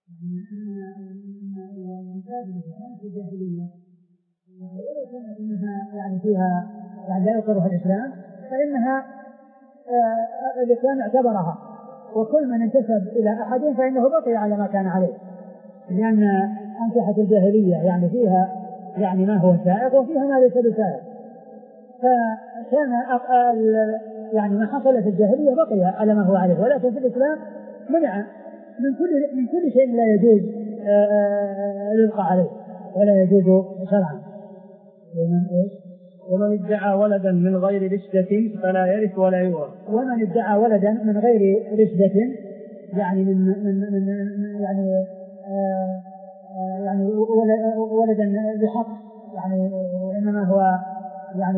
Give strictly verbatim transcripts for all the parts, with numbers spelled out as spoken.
في الجاهلية ولو كانت إنها يعني فيها يعني لا يقرها الإسلام فإنها آه الإسلام اعتبرها، وكل من انتسب إلى أحد فإنه بقي على ما كان عليه، لأن أنكحة الجاهلية يعني فيها يعني ما هو سائغ وفيها ما ليس بسائغ، فكان يعني ما حصل في الجاهلية بقي على ما هو عليه، ولكن في الإسلام منع من كل من كل شيء لا يجوز الإبقاء عليه ولا يجوز شرعا. ومن إيش؟ ومن ادعى ولدا من غير رشدة فلا يرث ولا يورث. ومن ادعى ولدا من غير رشدة يعني من من من يعني آه يعني ولدا بحق يعني إنما هو يعني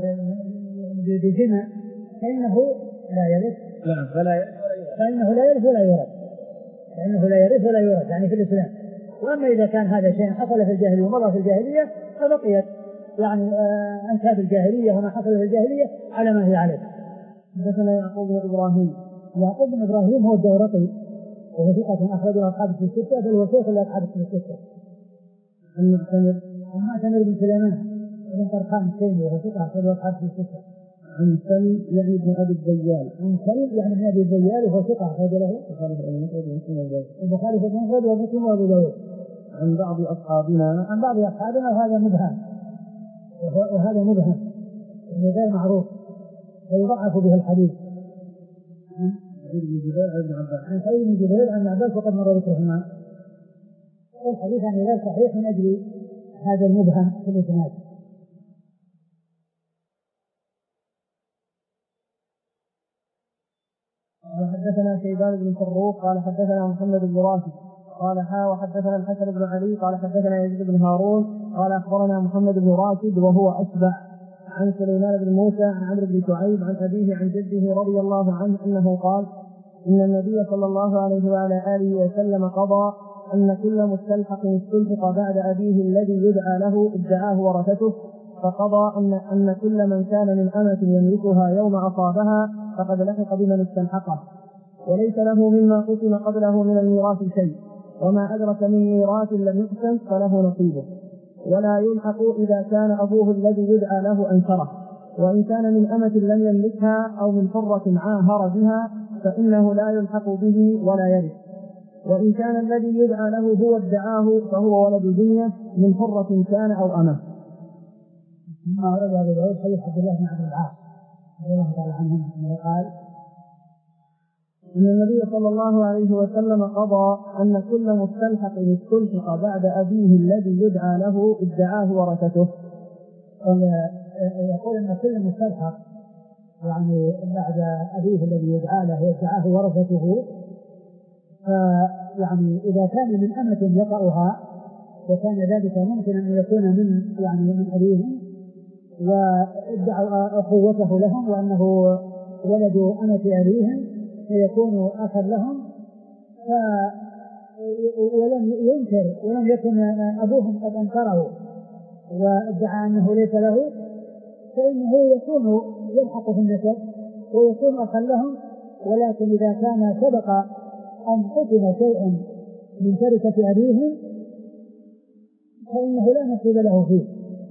بزنا فإنه لا يرث. نعم فلا يرث فإنه لا يرث ولا يورث. فإنه لا يرث ولا يورث يعني في الإسلام. وأما إذا كان هذا شيء حصل في الجاهلية ومضى في الجاهلية فبقيت يعني أنساب الجاهلية وما حصل في الجاهلية على ما هي عليه. حدثنا يعقوب بن إبراهيم. يعقوب بن إبراهيم هو الدورقي وهو ثقة أخرجه أصحاب في الستة بل هو شيخ لأصحاب في الستة. عن معتمر عن معتمر بن سليمان بن طرخان التيمي وهو ثقة أخرجه أصحاب في الستة. عن سلم يعني ابن أبي الديال. عن سلم يعني ابن أبي الديال وهو ثقة أخرج له البخاري في المفرد ومسلم وأبو داود. عن بعض أصحابنا عن بعض أصحابنا وهذا مبهم وهذا مبهم غير معروف ويضعف به الحديث. عن سعيد بن جبير عن عباس. عن سعيد بن جبير عن عباس وقد مر ذكرهما. الحديث عن غير صحيح من أجل هذا المبهم في الإسناد. حدثنا شيبان بن فروخ قال حدثنا محمد بن راشد قال حا وحدثنا الحسن بن علي قال حدثنا يزيد بن هارون قال أخبرنا محمد بن راشد وهو أشبع عن سليمان بن موسى عن عمرو بن شعيب عن أبيه عن جده رضي الله عنه أنه قال إن النبي صلى الله عليه وعلى آله وسلم قضى أن كل مستلحق استلحق بعد أبيه الذي يدعى له ادعاه ورثته، فقضى أن, أن كل من كان من أمة يملكها يوم أصابها فقد لحق بمن استلحقه، وليس له مما قسم قبله من الميراث شيء، وما أدرك من ميراث لم يقسم فله نصيبه، ولا يلحق إذا كان أبوه الذي يدعى له أنكره، وإن كان من أمة لم يملكها أو من حرة عاهر بها فإنه لا يلحق به ولا يرث، وإن كان الذي يدعى له هو ادعاه فهو ولد دنيا من حرة كان أو أمه. ثم ورد أبو داود حديث عبد الله بن عبد العاص رضي الله تعالى عنه أنه قال إن النبي صلى الله عليه وسلم قضى أن كل مستلحق استلحق بعد أبيه الذي يدعى له ادعاه ورثته. يقول أن كل مستلحق يعني بعد أبيه الذي يدعى له ادعاه ورثته، فيعني إذا كان من أمة يقعها وكان ذلك ممكن أن يكون من يعني من أبيهم وادعوا أخوته لهم وأنه ولد أمة أبيهم فيكون أخا لهم، ولم ينكر ولم يكن أبوهم قد أنكره وادعى أنه ليس له، فإنه يكون يلحق في النسب ويكون أخا لهم. ولكن إذا كان سبق أن قسم شيء من تركة أبيهم فإنه لا نصيب له فيه،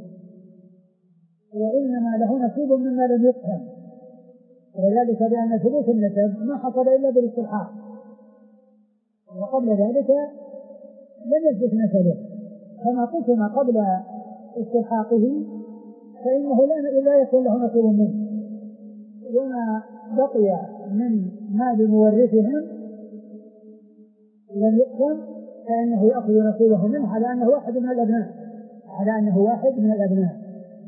وإنما له نصيب مما لم يقسم، وذلك بأن ثبوت النسب ما حصل إلا بالاستلحاق، وقبل ذلك لم يثبت نسبه، فما قسم قبل استلحاقه فإنه لا يكون له نصيب منه، وما بقي من مال مورثهم لم يقسم فإنه يأخذ نصيبه منه على أنه واحد من الأبناء على أنه واحد من الأبناء.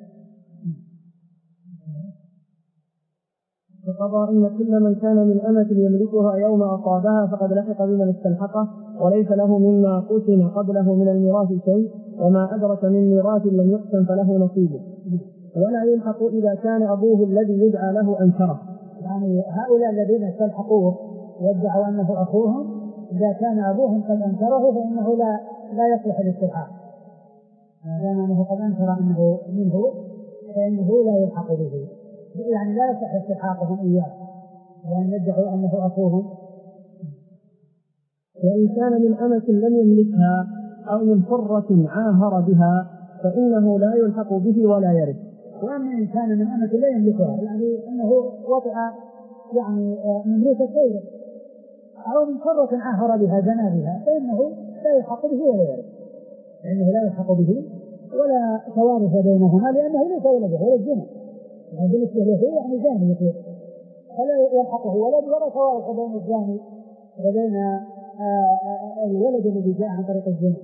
فقضى إن كل من كان من أمة يملكها يوم أصابها فقد لحق بمن استلحقه، وليس له مما قسم قبله من الميراث شيء، وما أدرك من ميراث لم يقسم فله نصيبه، ولا يلحق إذا كان أبوه الذي يدعى له أنكره. يعني هؤلاء الذين استلحقوه وادعوا أنه أخوهم إذا كان أبوهم قد أنكره فإنه لا لا يصلح الاستلحاق، ما دام أنه قد أنكر أنه منه فإنه لا يلحق به، يعني لا يصح استلحاقهم إياه لأن يدعوا أنه أخوهم. وإن كان من أمة لم يملكها أو من حرة عاهر بها فإنه لا يلحق به ولا يرث. وأما إن كان من أمة لا يملكها يعني أنه وطئ يعني مملوك غيره أو من حرة عاهر بها زنى بها فإنه لا يلحق به ولا يرث، لأنه لا يلحق به ولا توارث بينهما لأنه ليس ولده ولا الزنا، يعني بالنسبة له يعني زاني يصير فلا يلحقه ولد ولا توارث بين الزاني وبين الولد الذي جاء عن طريق الزنا.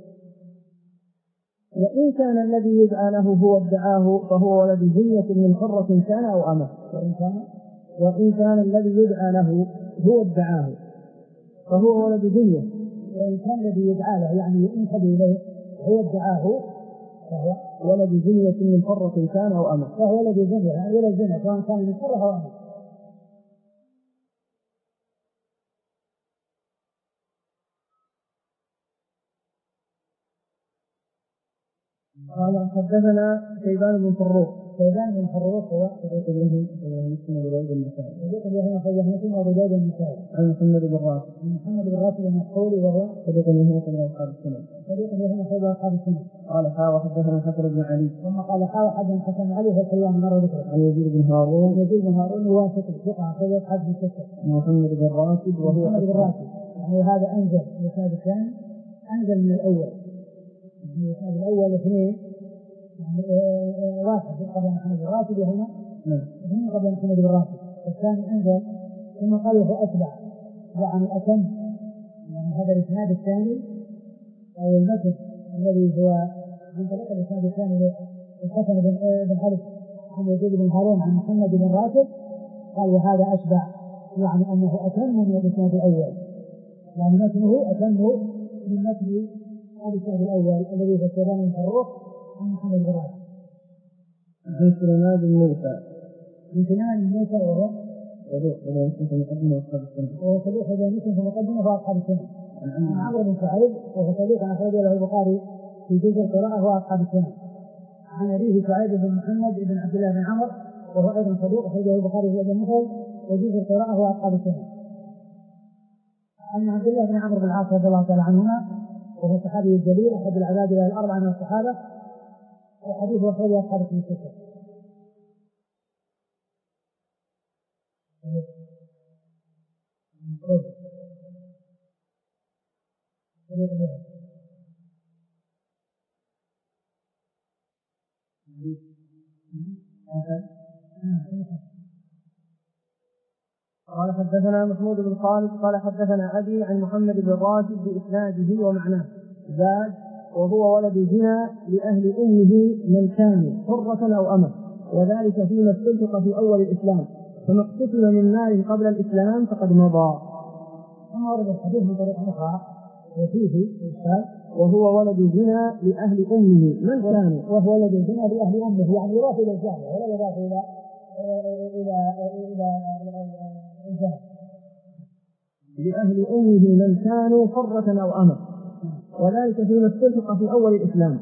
وإن كان الذي يدعى له هو ادعاه فهو ولد زنية من حرة كان أو أمة. وإن كان وإن كان الذي يدعى له هو ادعاه فهو ولد زنية. وإن كان الذي يدعى له يعني ينسب إليه هو ادعاه فهو ولد زنية من حرة كان أو أمة. فهو ولد زنية يعني ولد زنية سواء كان من حرة أو أمة. قال حدثنا شيبان بن فروخ. شيبان بن فروخ هو صديق له مسلم أبو داود النسائي. صديق له مسلم أبو داود النسائي. عن محمد بن راشد. عن محمد بن راشد المسعودي وهو صديق له أخرج أصحاب السنة. صديق له أخرج أصحاب السنة. قال حا وحدثنا حسن بن علي. ثم قال حا وحدثنا حسن بن علي وهو كلام مرة ذكره. عن يزيد بن هارون. يزيد بن هارون واسط ثقة أخرج أصحاب الستة. محمد بن راشد وهو محمد بن راشد يعني هذا أنزل الإسناد الثاني أنزل من الأول. الإسناد الأول اثنين يعني واحد قبل محمد بن راشد وهنا اثنين قبل محمد بن راشد الثاني أنزل ثم قال وهو أتبع يعني أتم يعني هذا الإسناد الثاني أو المتن الذي هو عن طريق الإسناد الثاني الحسن بن حارث عن يزيد بن هارون عن محمد بن راشد قال وهذا أشبع يعني أنه أتم من الإسناد الأول يعني متنه أتم من متن الإسناد الأول الذي هو شيبان بن فروخ عن محمد بن راشد. عن سليمان بن موسى. عن سليمان بن موسى وهو صدوق وهو مسلم في مقدمة أصحاب السنة. وهو صدوق وهو مسلم في مقدمة وأصحاب السنة. عن عمرو بن سعيد وهو صديق أخرج له البخاري في جزء القراءة وأصحاب السنة. عن أبيه سعيد بن محمد بن عبد الله بن عمر وهو أيضا صدوق أخرجه البخاري في المفرد وجزء القراءة وأصحاب السنة. عن عبد الله بن عمرو بن العاص رضي الله تعالى عنهما وهو الصحابي الجليل أحد العباد إلى الأربعة من الصحابة وحديثه أخرجه أصحاب السنة. قال حدثنا محمود بن خالد قال حدثنا أبي عن محمد بن راشد بإسناده ومعناه زاد وهو ولد زنا لأهل أمه من كان حرة أو أمة وذلك فيما استلحق في أول الإسلام فما اقتتل من نار قبل الإسلام فقد مضى. ثم ورد الحديث من طريق أخرى وفيه إشكال وهو ولد زنا لأهل أمه من كان وهو ولد زنا لأهل أمه يعني يضاف إلى الجامع ولا يضاف إلى إلى إلى الجامع لأهل أمه من كانوا حرة أو أمة وذلك فيما استلحق في أول الإسلام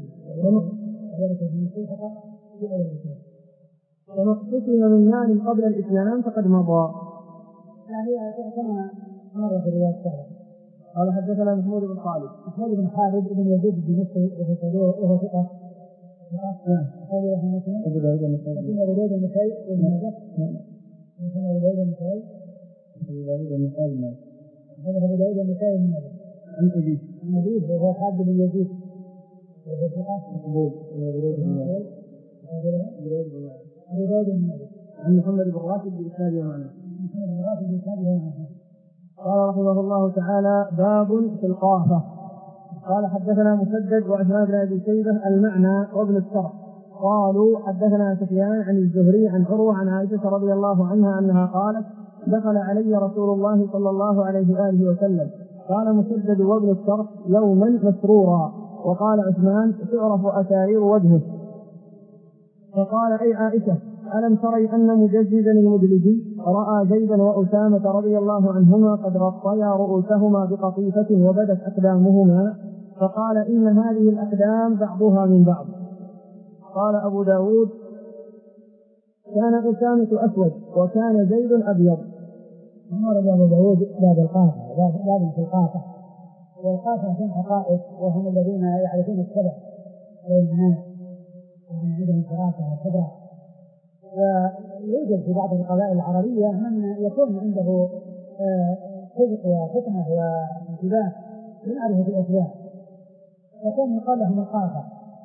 فما اقتتل من نار قبل الإسلام فقد مضى. يعني كما مر في الرواية السابقة. قال حدثنا محمود بن خالد. محمود بن خالد بن يزيد الدمشقي وهو صدوق وهو ثقة. أبو داود النسائي. أبو داود النسائي وابن ماجه. أبو داود النسائي. أبو داود النسائي. أبو داود النسائي وابن ماجه. عن أبيه. عن أبيه وهو خالد بن يزيد. وهو ثقة. مقبول. أبو داود بن ماجه. أبو داود بن ماجه. عن محمد بن راشد بإسناده ومعناه. محمد بن راشد بإسناده ومعناه. قال رحمه الله تعالى باب في القافة. قال حدثنا مسدد وعثمان بن أبي شيبة المعنى وابن السرح قالوا حدثنا سفيان عن الزهري عن عروة عن عائشة رضي الله عنها أنها قالت دخل علي رسول الله صلى الله عليه وآله وسلم قال مسدد وابن السرح يوما مسرورا وقال عثمان تعرف أسارير وجهه فقال أي عائشة ألم تري أن مجززا المدلجي رأى زيدا وأسامة رضي الله عنهما قد غطيا رؤوسهما بقطيفة وبدت أقدامهما فقال إن هذه الأقدام بعضها من بعض. قال أبو داود كان أسامة أسود وكان زيد أبيض ثم ورد أبو داود باب القافة، باب في القافة. والقافة هم حقائق وهم الذين يعرفون السبع بين الناس ومن عندهم فراسة وخبرة. ويوجد في بعض القبائل العربية من يكون عنده صدق وفطنة وانتباه لمعرفة الأسباب، وكان يقال لهم القافة.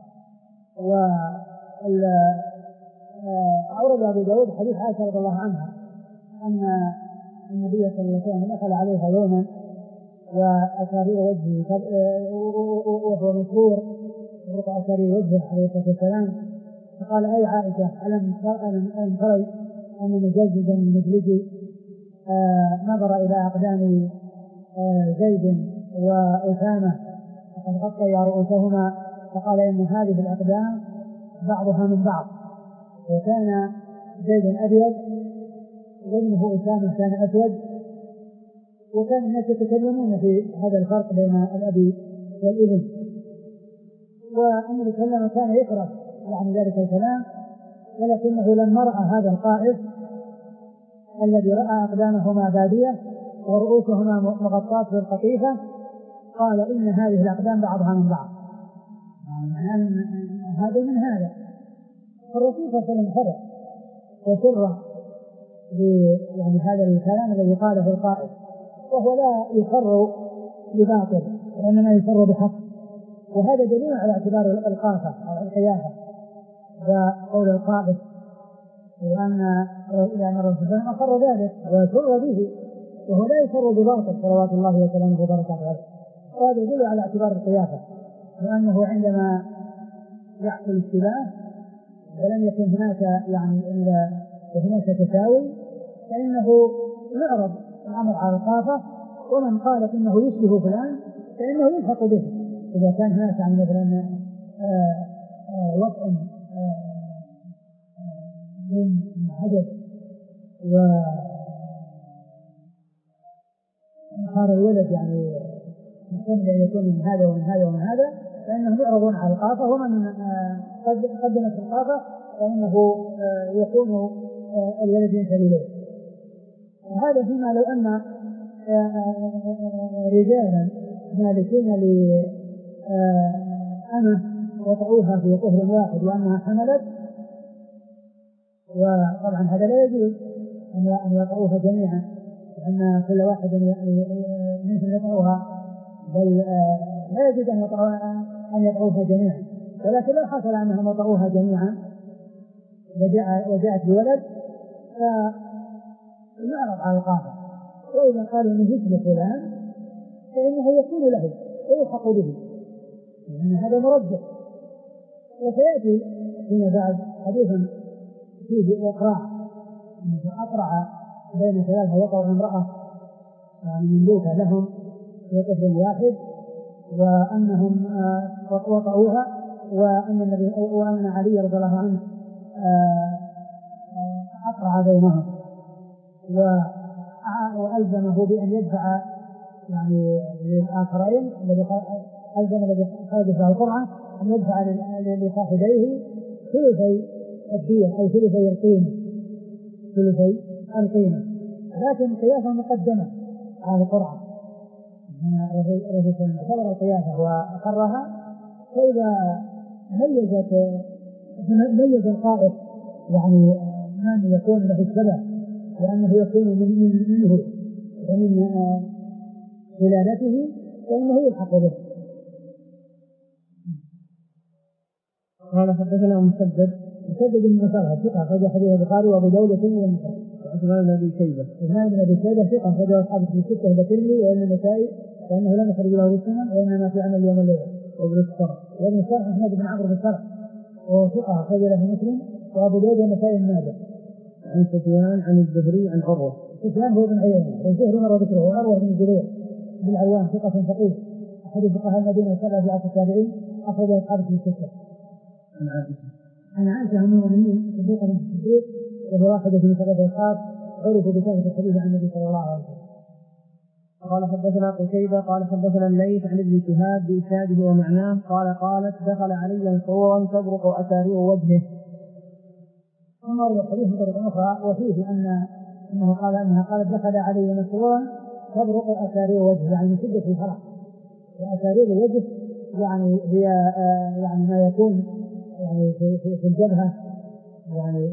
وأورد أبو داود حديث عائشة رضي الله عنها أن النبي صلى الله عليه وسلم دخل عليها يوما وأسارير وجهه وهو مسرور يرق أسارير وجهه عليه الصلاة والسلام، فقال: أي عائشة، ألم تري أن مجددا مجلدي آه نظر إلى أقدام آه زيد وأسامة وقد غطيا رؤوسهما، فقال: إن هذه الأقدام بعضها من بعض. وكان زيد أبيض وابنه أسامة كان أسود، وكان الناس يتكلمون في هذا الفرق بين الأب والابن، والنبي صلى الله عليه وسلم كان يكره يعني ذلك الكلام، ولكنه لما رأى هذا القائد الذي رأى أقدامهما بادية ورؤوسهما مغطاة بالقطيفة قال: إن هذه الأقدام بعضها من بعض. يعني هذا من هذا. فالرسول صلى الله عليه وسلم فرق وسر يعني هذا الكلام الذي قاله القائد، وهو لا يسر بباطل وإنما يسر بحق، وهذا دليل على اعتبار القافة أو القيافة وقول القائد، لأن لأن الرسول صلى الله عليه وسلم أقر ذلك وسر به، وهو لا يسر بباطل صلوات الله وسلامه وبركاته عليه. وهذا يدل على اعتبار القيافة، لأنه عندما يحصل اشتباه ولم يكن هناك يعني هناك تساوي فإنه يعرض الأمر على القافة، ومن قال إنه يشبه فلان فإنه يلحق به إذا كان هناك يعني مثلا وطء من حدث وصار الولد يعني محتمل أن يكون من هذا ومن هذا ومن هذا، فإنهم يعرضون على القافة، ومن قدمت القافة فإنه يكون الولد ينسب إليه. وهذا فيما لو أن رجالا مالكين لأمه وطعوها في طهر واحد وأنها حملت، وطبعا هذا لا يجوز أن يطعوها جميعا، لأن كل واحد منهم يطعوها، بل لا يجوز أن يطعوها جميعا. ولكن لو حصل أنهم يطعوها جميعا وجاءت بولد فيعرض على القافة، وإذا قالوا من مثل فلان فإنه يكون له ويلحق به، لأن هذا مرجح. وسيأتي فيما بعد حديثا فيه إقراع، أقرع بين ثلاثة وقع امرأة مملوكة لهم في طفل واحد، وأنهم وقعوها، وأن النبي وأن علي رضي الله عنه أقرع بينهم وألزمه بأن يدفع يعني للآخرين الذي ألزم الذي خرج له القرعة أن يدفع لصاحبيه ثلثي الدية أي ثلثي القيمة ثلثي القيمة لكن قياسا مقدمة على القرعة. الرسول اعتبر القياسة وأقرها، فإذا ميزت ميز القائد يعني من يكون له الشبه وأنه يكون من منه ومن سلالته فإنه يلحق به. قال: حدثنا مسدد مسدد بن مسرهد ثقة أخرج حديث البخاري وأبو داود والترمذي والنسائي. وعثمان بن أبي شيبة عثمان بن أبي شيبة ثقة أخرج أصحاب الكتب الستة والترمذي والنسائي، فإنه لم يخرج له السنن وإنما في عمل يوم الليلة. وابن السرح وابن السرح أحمد بن عمرو بن السرح وهو ثقة أخرج له مسلم وأبو داود والنسائي بن ماجه. عن سفيان عن الزهري عن عروة. سفيان هو بن عيينة والزهري مر ذكره، وعروة بن الزبير بن عوام ثقة فقيه أحد فقهاء المدينة السبعة في عصر التابعين أخرج أصحاب الكتب الستة. عن عائشة عن عائشة أم المؤمنين صديقة بنت الصديق وهي واحدة من سبعة أصحاب عرفوا بكثرة الحديث عن النبي صلى الله عليه وسلم. قال: حدثنا قتيبة قال: حدثنا الليث عن ابن شهاب بإسناده ومعناه قال: قالت: دخل عليا صورا تبرق أسارير وجهه. ثم روى الحديث بطريقة أخرى وفيه أن أنه قال أنها قالت دخل علي مسرورا تبرق أسارير وجهه، يعني من شدة الفرح، وأسارير الوجه يعني هي آه يعني ما يكون يعني في, في, في الجبهة يعني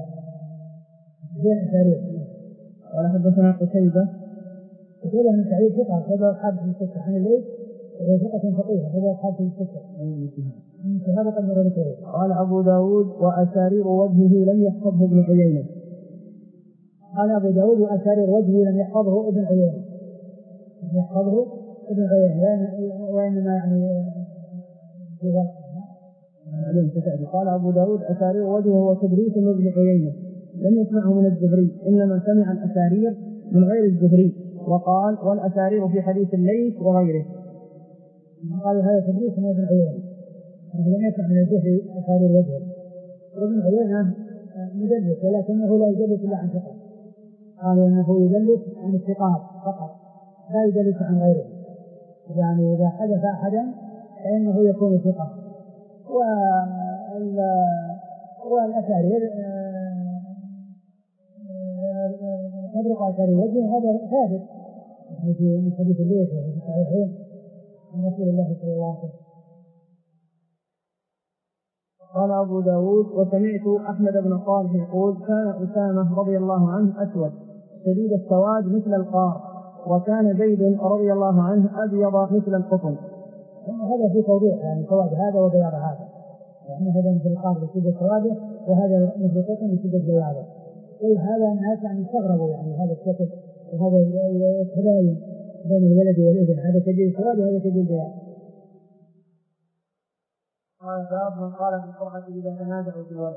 زي آه أسارير. قال حدثنا قتيبة قتيبة بن سعيد ثقة أخرجه أصحاب في الستة عن الليل، وهو ثقة فقيه أخرجه أصحاب في الستة من شهادة المرة. قال أبو داود وأسارير وجهه لم يحفظه ابن عيينة. قال أبو داود وأسارير وجهه لم يحفظه ابن عيينة، لم يحفظه ابن عيينة، وإنما يعني في ذلك. قال أبو داود أسارير وجهه وتدريس ابن عيينة لم يسمعه من الزهري، إنما سمع الأسارير من غير الزهري، وقال والأسارير في حديث الليث وغيره. قال هذا تدريس من ابن عيينة، لم يسمع من الزهري أسارير وجهه. وابن عيينة مدلس، ولكنه لا يدلس إلا عن ثقة، قال إنه يدلس عن الثقات فقط لا يدلس عن غيره، يعني إذا حدث أحدا فإنه يكون ثقة. والأسارير تبرق أسارير وجهه هذا ثابت من حديث الليث وفي الصحيحين عن رسول الله صلى الله عليه وسلم. قال أبو داود وسمعت أحمد بن صالح يقول كان أسامة رضي الله عنه أسود شديد السواد مثل القار، وكان زيد رضي الله عنه أبيض مثل القطن. هذا في توضيح يعني سواد هذا وبياض هذا، يعني هذا مثل القار بشدة سواده، وهذا مثل القطن بشدة بياضه. وهذا الناس يعني استغربوا يعني هذا الشكل وهذا التباين بين الولد والابن، هذا شديد السواد وهذا شديد البياض. قال باب من قال في القرعة إذا تنازعوا في الولد.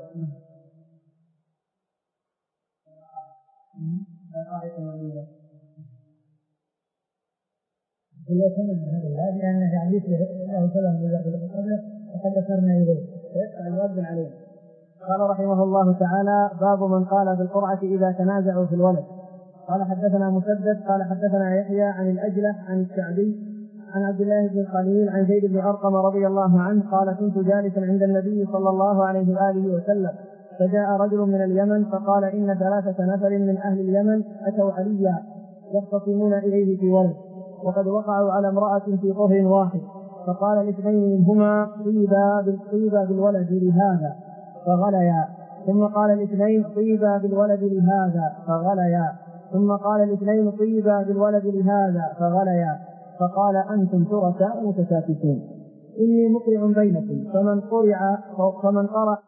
إذا كان هذا الهادي لأنه يعني يشبه له سلام بالله قبله وقد ذكرنا إليه فيسأل يرد عليه. قال رحمه الله تعالى باب من قال في القرعة إذا تنازعوا في الولد. قال حدثنا مسدد قال حدثنا يحيى عن الأجلح عن الشعبي عن عبد الله بن الخليل عن زيد بن أرقم رضي الله عنه قال كنت جالسا عند النبي صلى الله عليه وآله وسلم فجاء رجل من اليمن فقال إن ثلاثة نفر من أهل اليمن أتوا عليا يختصمون إليه في ولد، وقد وقعوا على امرأة في طهر واحد، فقال الاثنين منهما طيبا طيبا بالولد لهذا فغليا، ثم قال الاثنين طيبا بالولد لهذا فغليا، ثم قال الاثنين طيبا بالولد لهذا فغليا، فقال أنتم شركاء متشاكسون إني مقرع بينكم فمن قرع فمن قرأ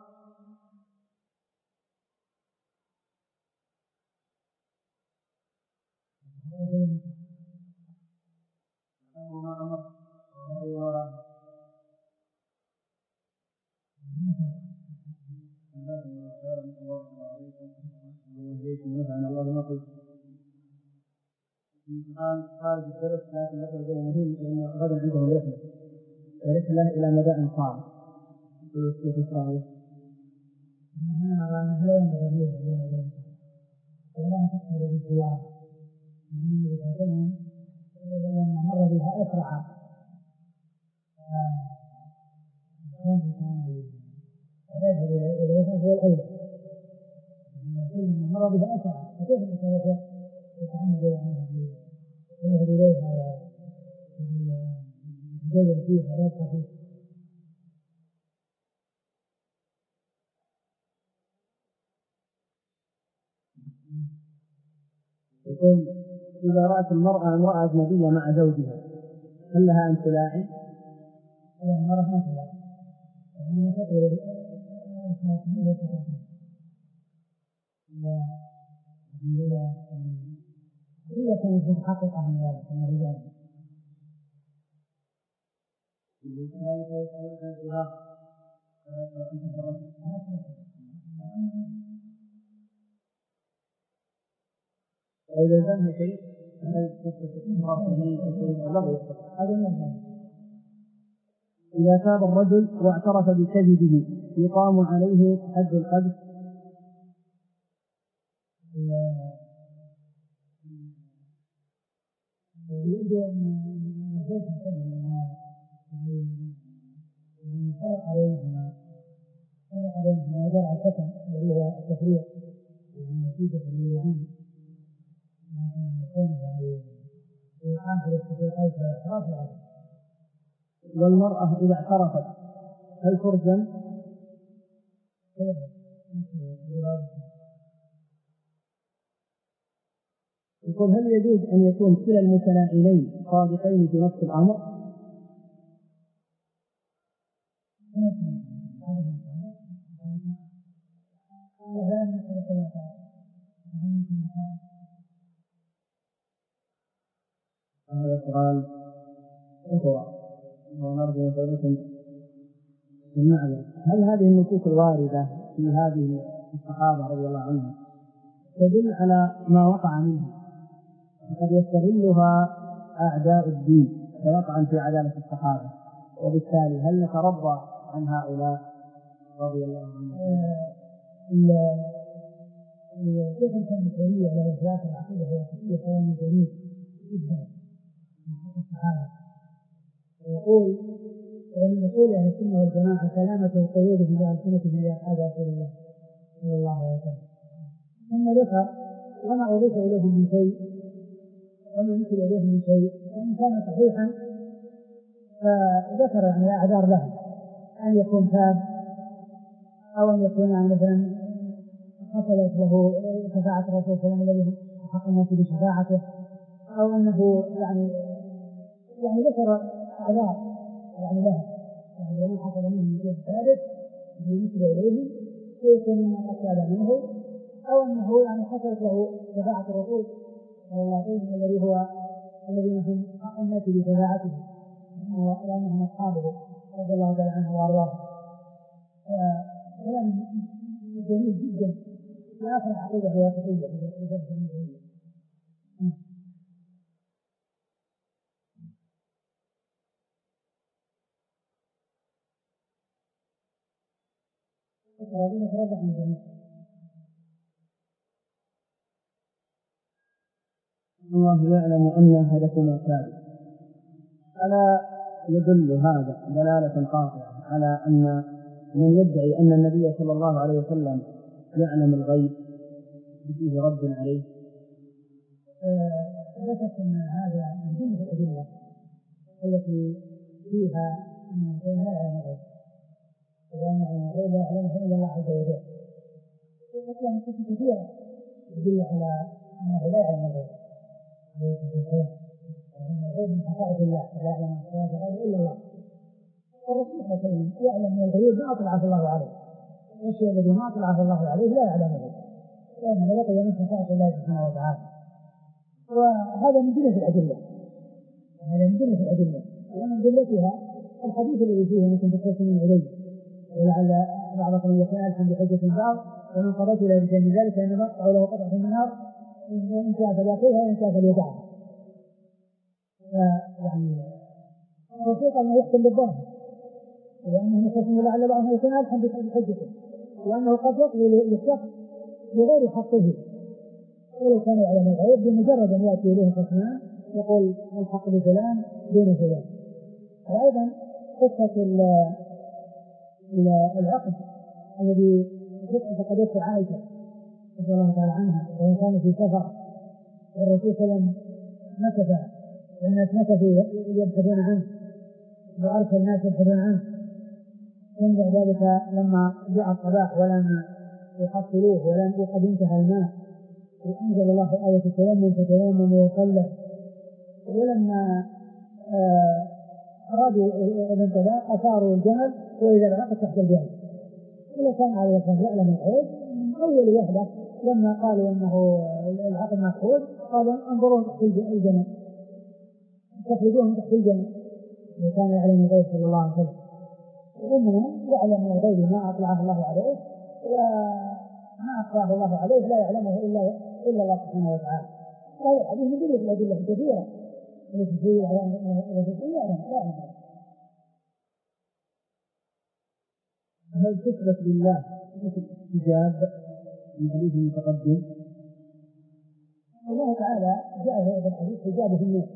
خارج الدرس، لكن لكن الجو مهم لأنه غدا عندهم رحلة رحلة إلى مدائن صعبة في إسرائيل. أنا لا ينبغي ولا تقصد بالزيارة، النبي صلى الله عليه وسلم لما مر بها أسرع فيذهب إليها هو الأولى، لما مر بها أسرع فكيف يتعمد يذهب إليها ويتزوج فيها ويبقى فيها. يقول إذا رأت المرأة امرأة أجنبية مع زوجها هل لها أن تلاعن؟ لا، المرأة ما تلاعن، إنما تطلب لا هي كانت متحققة من ذلك من الرجال. وإذا زنها شيء إذا تاب الرجل واعترف بكذبه يقام عليه حد القذف. يبدو أن الزوج منها يعني فرق بينهما فرق بينهما وجرى الحكم الذي هو التفريق نتيجة اللعان لكن يكون الآن في الاستفاقات والاعتراف يعني. والمرأة إذا اعترفت هل ترجم؟ يقول هل يجوز أن يكون كلا المتلاعنين صادقين في نفس الأمر؟ هذا سؤال أخوة ونرجو من فضلكم المعذرة. هل هذه النصوص الواردة في هذه الصحابة رضي الله عنهم تدل على ما وقع منها وقد يستغلها أعداء الدين فيطعن في عدالة الصحابة، وبالتالي هل نترضى عن هؤلاء رضي الله عنهم؟ الشيخ الإسلام تيمية له ثلاث العقيدة الواسطية كلام جميل جدا من حق الصحابة، ويقول ومن أصول أهل السنة والجماعة سلامة القلوب من ألسنتهم إلى أصحاب رسول الله صلى الله عليه وسلم. ثم ذكر وما أضيف إليه من شيء وما نسب إليه من شيء وإن كان صحيحا فذكر يعني أعذار له أن يكون تاب أو أن يكون يعني مثلا حصلت له شفاعة الرسول صلى الله عليه وسلم الذي حق الناس بشفاعته، أو أنه يعني يعني ذكر أعذار يعني لها يعني ومن حصل منه من شيء ثابت بالنسبة إليه فيكون مما قد تاب منه، أو أنه يعني حصلت له شفاعة الرسول صلى الله عليه وسلم الذي هو الذين هم حق الناس بشفاعته لأنهم أصحابه رضي الله تعالى عنه وأرضاه. كلام جميل جدا في آخر العقيدة الواسطية في درس المسلمين. الرابين تربع من جميع الله يعلم أن هدفنا كاذب. ألا يدل هذا دلالة قاطعة على أن من يدعي أن النبي صلى الله عليه وسلم يعلم الغيب فيه رد عليه؟ ذكرت أن هذا من جملة الأدلة التي فيها أن الإنسان لا يعلم الغيب وأن الغيب لا يعلمه إلا الله عز وجل، وكان نصوص كثيرة تدل على أنه لا يعلم الغيب وأن الغيب من خصائص الله لا يعلم الغيب إلا الله. والرسول صلى الله عليه وسلم يعلم من الغيب ما أطلعه الله عليه، والشيء الذي ما أطلعه الله عليه لا يعلمه لأنه بقي من خصائص الله سبحانه وتعالى. وهذا من جملة الأدلة هذا من جملة الأدلة ومن جملتها الحديث الذي فيه أنكم تختصمون إليه ولعل بعضكم يكون ألحم بحجة بعض ومن قضيت إلى بشيء من ذلك فإنما أقطع له قطعة من النار إن شاء فليأخذها وإن شاء فليدعها. فيعني الرسول أنه يحكم بالظاهر وأنه يختصم لعل بعضهم يكون ألحم بحجته وأنه قد يقضي للشخص بغير حقه ولو كان يعلم الغيب بمجرد أن يأتي إليه خصمان يقول الحق بفلان دون فلان. وأيضا قصة العقد الذي فقدته عائشة رضي الله تعالى عنها وهو كان في سفر والرسول صلى الله عليه وسلم مكث والناس مكثوا يبحثون عنه وأرسل الناس يبحثون عنه، ثم بعد ذلك لما جاء الصباح ولم يحصلوه ولم وقد انتهى الماء وأنزل الله آية التيمم فتيمم وصلى، ولما آه أرادوا الانتباه أثاروا الجمل وإذا العقد تحت الجمل. إذا كان عليه الصلاة يعلم الغيب من أول وحدة لما قالوا أنه العقد مفقود قالوا انظروا تحت الجمل تخرجوهم تحت الجمل إذا كان يعلم الغيب صلى الله عليه وسلم. وإنما يعلم الغيب ما أطلعه الله عليه وما أخفاه الله عليه لا يعلمه إلا إلا الله سبحانه وتعالى. هذا الحديث من جملة الأدلة الكثيرة التي تدل على أن الرسول لا يعلم لا يعلم. هل تثبت لله صفة الاستجاب من حديث المتقدم؟ الله تعالى جاء في هذا الحديث استجابه في النور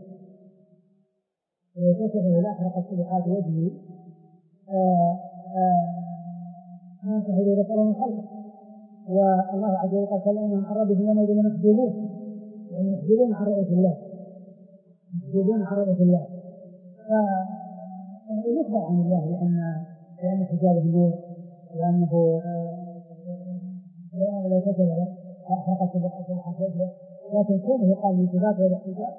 وكشفه الأحرق سبحات وجهه ما تهدي بصره من خلقه والله عز وجل قال إنهم عن ربهم يومئذ لمحجوبون، يعني محجوبون عن رؤية الله، محجوبون عن رؤية الله. فيخبر عن الله لأن لأن حجابه نور، لأنه لو كتب له أحرقت بقعة وجهه، لكن كونه قال من صفات هذا الحجاب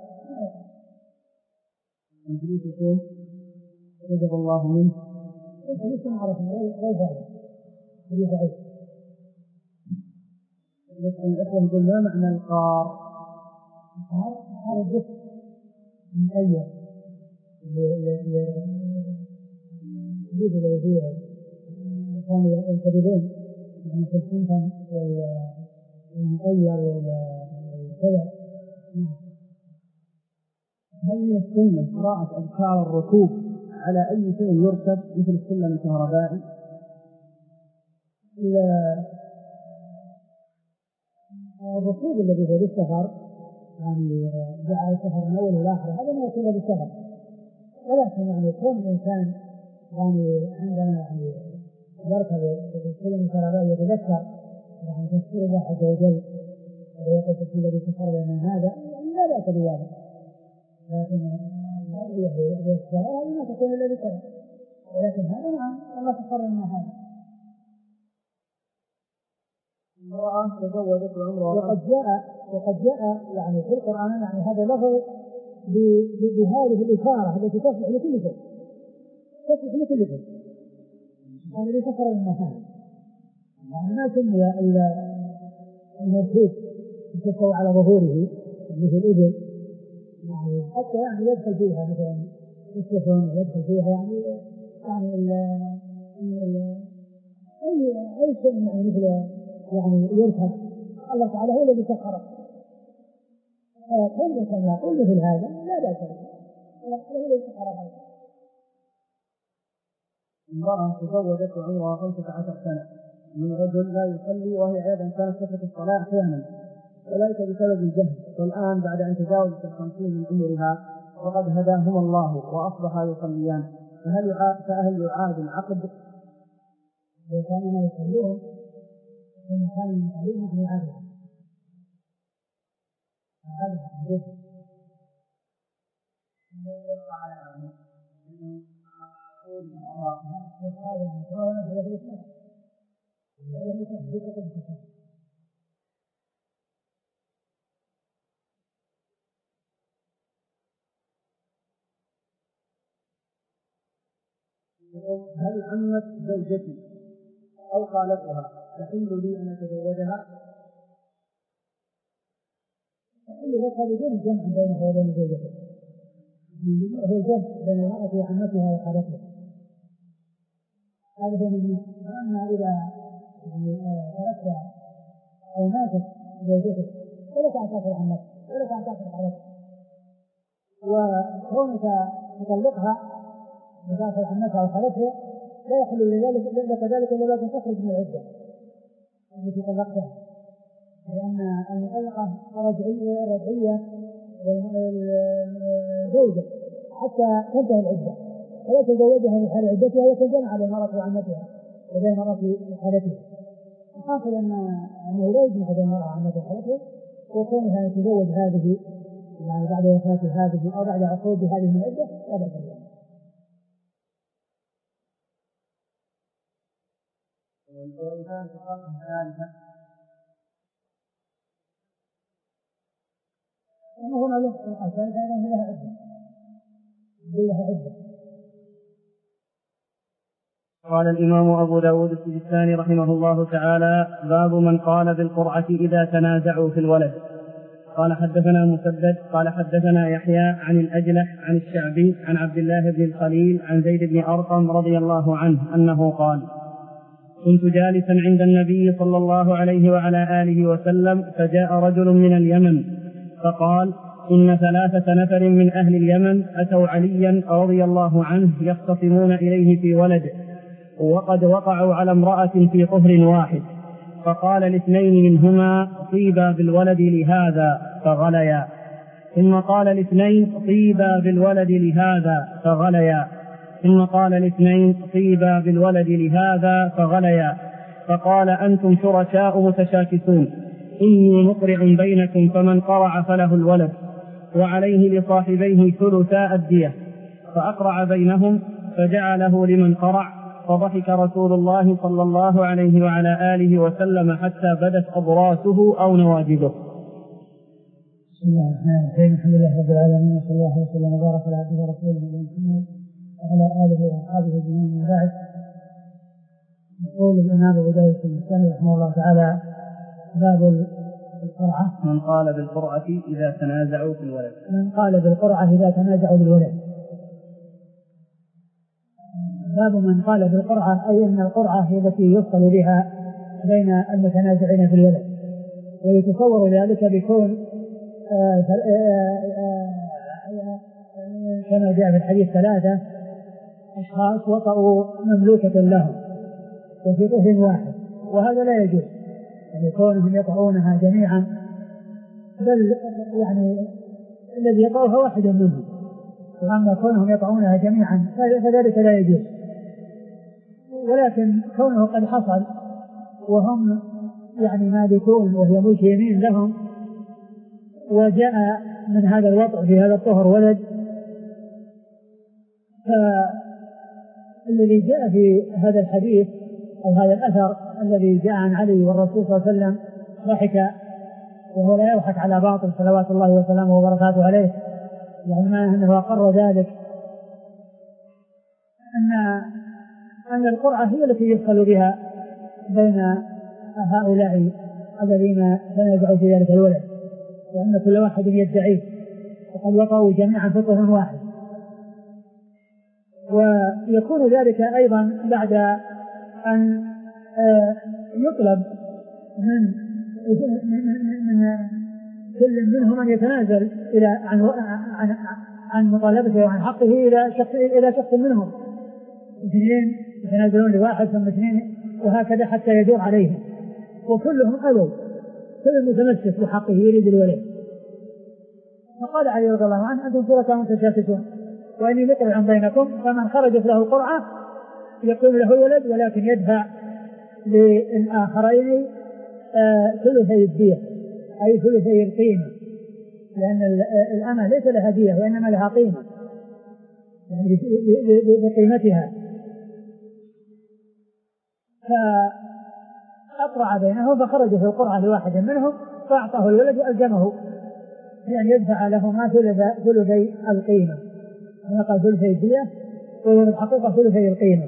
إبليس يقول كتب الله منه، إبليس معرفة غير ذلك، إبليس ضعيف. الإخوة يقول ما معنى القار؟ هذا الجسم مؤيد للجزء الذي فيه كانوا ينتبهون من في السنتم والمؤيد والكذا. هل هي السنة قراءة أذكار الركوب على أي شيء يركب مثل السلم الكهربائي؟ الركوب الذي هو للسفر، يعني جعل السفر من أول إلى آخر، هذا ما يكون للسفر، ولكن يعني كون الإنسان يعني عندما يعني يركب السلم الكهربائي يتذكر يعني تذكير الله عز وجل ويقول في الذي سفر لنا هذا، يعني لا بأس بذلك، لكن هذه السفر ما تكون إلا بسبب، ولكن هذا نعم الله سفر لنا هذا. امرأة تزوجت وعمرها، وقد جاء وقد جاء يعني في القرآن يعني هذا لفظ بهذه الإشارة التي تصلح لكل شيء، تصلح لكل شيء، هذا اللي سفر لنا يعني ما سمي إلا المركوب يستوى على ظهوره مثل الإبل، يعني حتى يعني يدخل فيها مثلا السفن يدخل فيها يعني يعني ال ال أي أي شيء يعني مثل يعني يركب، الله تعالى هو الذي سخره. كل كان يقول مثل هذا لا بأس به، الله تعالى هو الذي سخر هذا. امرأة تزوجت وعمرها خمسة عشر سنة من رجل لا يصلي، وهي أيضا كانت تترك الصلاة أحيانا، وذلك بسبب الجهل، والآن بعد أن تجاوزت الخمسين من عمرها وقد هداهما الله وأصبحا يصليان، فهل يعاد فهل يعاد العقد؟ إذا كانوا ما يصلون إن كان المصلين في عادة هذا الحديث يقع على الأمر إنه أقول هذا المقارنة هي في الإسلام هي في تحقيق الحكم. هل عمت زوجتي أو خالتها تحل لي أن أتزوجها؟ تحل لك بدون الجمع بينها وبين زوجته، هو الجمع بين المرأة وعمتها وخالتها، هذا هو من أما إذا تركت أو ماتت زوجتك ولا تعتقد عمتك ولا تعتقد خالتك، وكونك تطلقها مدافع عمتها وخالتها لا يحل لذلك لك ذلك إلا بعد أن تخرج من العدة التي طلقتها، لأن المطلقة رجعية رجعية والزوجة حتى تنتهي العدة ولا تزوجها من حال عدتها، يتجمع على المرأة وعمتها وبين المرأة وخالتها، حاصل أن أنه لا يجمع بين المرأة وعمتها وخالتها، وكونها تتزوج هذه يعني بعد وفاة هذه أو بعد عقود هذه من العدة لا بأس بها. وإذا تقرأ ثالثا أنه هنا له الأسان كان لها عدة لها عدة. قال الإمام أبو داود السجستاني رحمه الله تعالى: باب من قال بالقرعة إذا تنازعوا في الولد. قال حدثنا مسدد قال حدثنا يحيى عن الأجلح عن الشعبي عن عبد الله بن الخليل عن زيد بن أرقم رضي الله عنه أنه قال: كنت جالسا عند النبي صلى الله عليه وعلى آله وسلم، فجاء رجل من اليمن فقال: إن ثلاثة نفر من أهل اليمن أتوا عليا رضي الله عنه يختصمون إليه في ولد، وقد وقعوا على امرأة في طهر واحد، فقال الاثنين منهما: طيبا بالولد لهذا فغليا، ثم قال الاثنين: طيبا بالولد لهذا فغليا، ثم قال الاثنين: طيبا بالولد لهذا فغليا، فقال أنتم شركاء متشاكسون، إني مقرع بينكم فمن قرع فله الولد وعليه لصاحبيه ثلثاء الدية. فأقرع بينهم فجعله لمن قرع، فضحك رسول الله صلى الله عليه وعلى آله وسلم حتى بدت أضراسه أو نواجذه. بسم الله الرحمن الرحيم. الحمد لله رب العالمين، وصلى الله وسلم وبارك على عبده ورسوله محمد وعلى آله وأصحابه أجمعين. من بعد، يقول الإمام أبو داود السيستاني رحمه الله تعالى: باب القرعة. من قال بالقرعة إذا تنازعوا في الولد. من قال بالقرعة إذا تنازعوا بالولد. باب من قال بالقرعة، أي أن القرعة هي التي يفصل بها بين المتنازعين في الولد، ويتصور ذلك بكون آآ آآ كما جاء في الحديث ثلاثة أشخاص وطئوا مملوكة لهم وفي طفل واحد، وهذا لا يجوز يعني كونهم يطعونها جميعا، بل يعني الذي يطعوها واحد منهم، وأما كونهم يطعونها جميعا فذلك لا يجوز. ولكن كونه قد حصل وهم يعني مالكون وهي ملك يمين لهم، وجاء من هذا الوضع في هذا الطهر ولد، فالذي جاء في هذا الحديث أو هذا الأثر الذي جاء عن علي والرسول صلى الله عليه وسلم ضحك، وهو لا يضحك على باطل صلوات الله وسلامه وبركاته عليه، يعني ما أنه أقر ذلك أن أن القرعة هي التي يفصل بها بين هؤلاء الذين تنازعوا في ذلك الولد، وأن كل واحد يدعيه وقد وقعوا جميعا في طهر واحد. ويكون ذلك أيضا بعد أن يطلب من من كل منهم أن يتنازل إلى عن عن عن مطالبته وعن حقه إلى شخص إلى شخص منهم، اثنين يتنازلون لواحد ثم اثنين وهكذا حتى يدور عليهم، وكلهم أبوا، كل متمسك بحقه يريد الولد. فقال علي رضي الله عنه: أنتم شركاء متشاكسون وإني مقرع بينكم، فمن خرجت له قرعة يكون له ولد، ولكن يدفع للآخرين ثلثي الدية أي ثلثي القيمة، لأن الأمة ليس لها دية وإنما لها قيمة يعني بقيمتها. فأقرع بينهم فخرج في القرعة لواحد منهم فأعطاه الولد وألزمه بأن يدفع له ما ثلثي القيمة، كما قال ثلثي الدية وهو في الحقيقة ثلثي القيمة.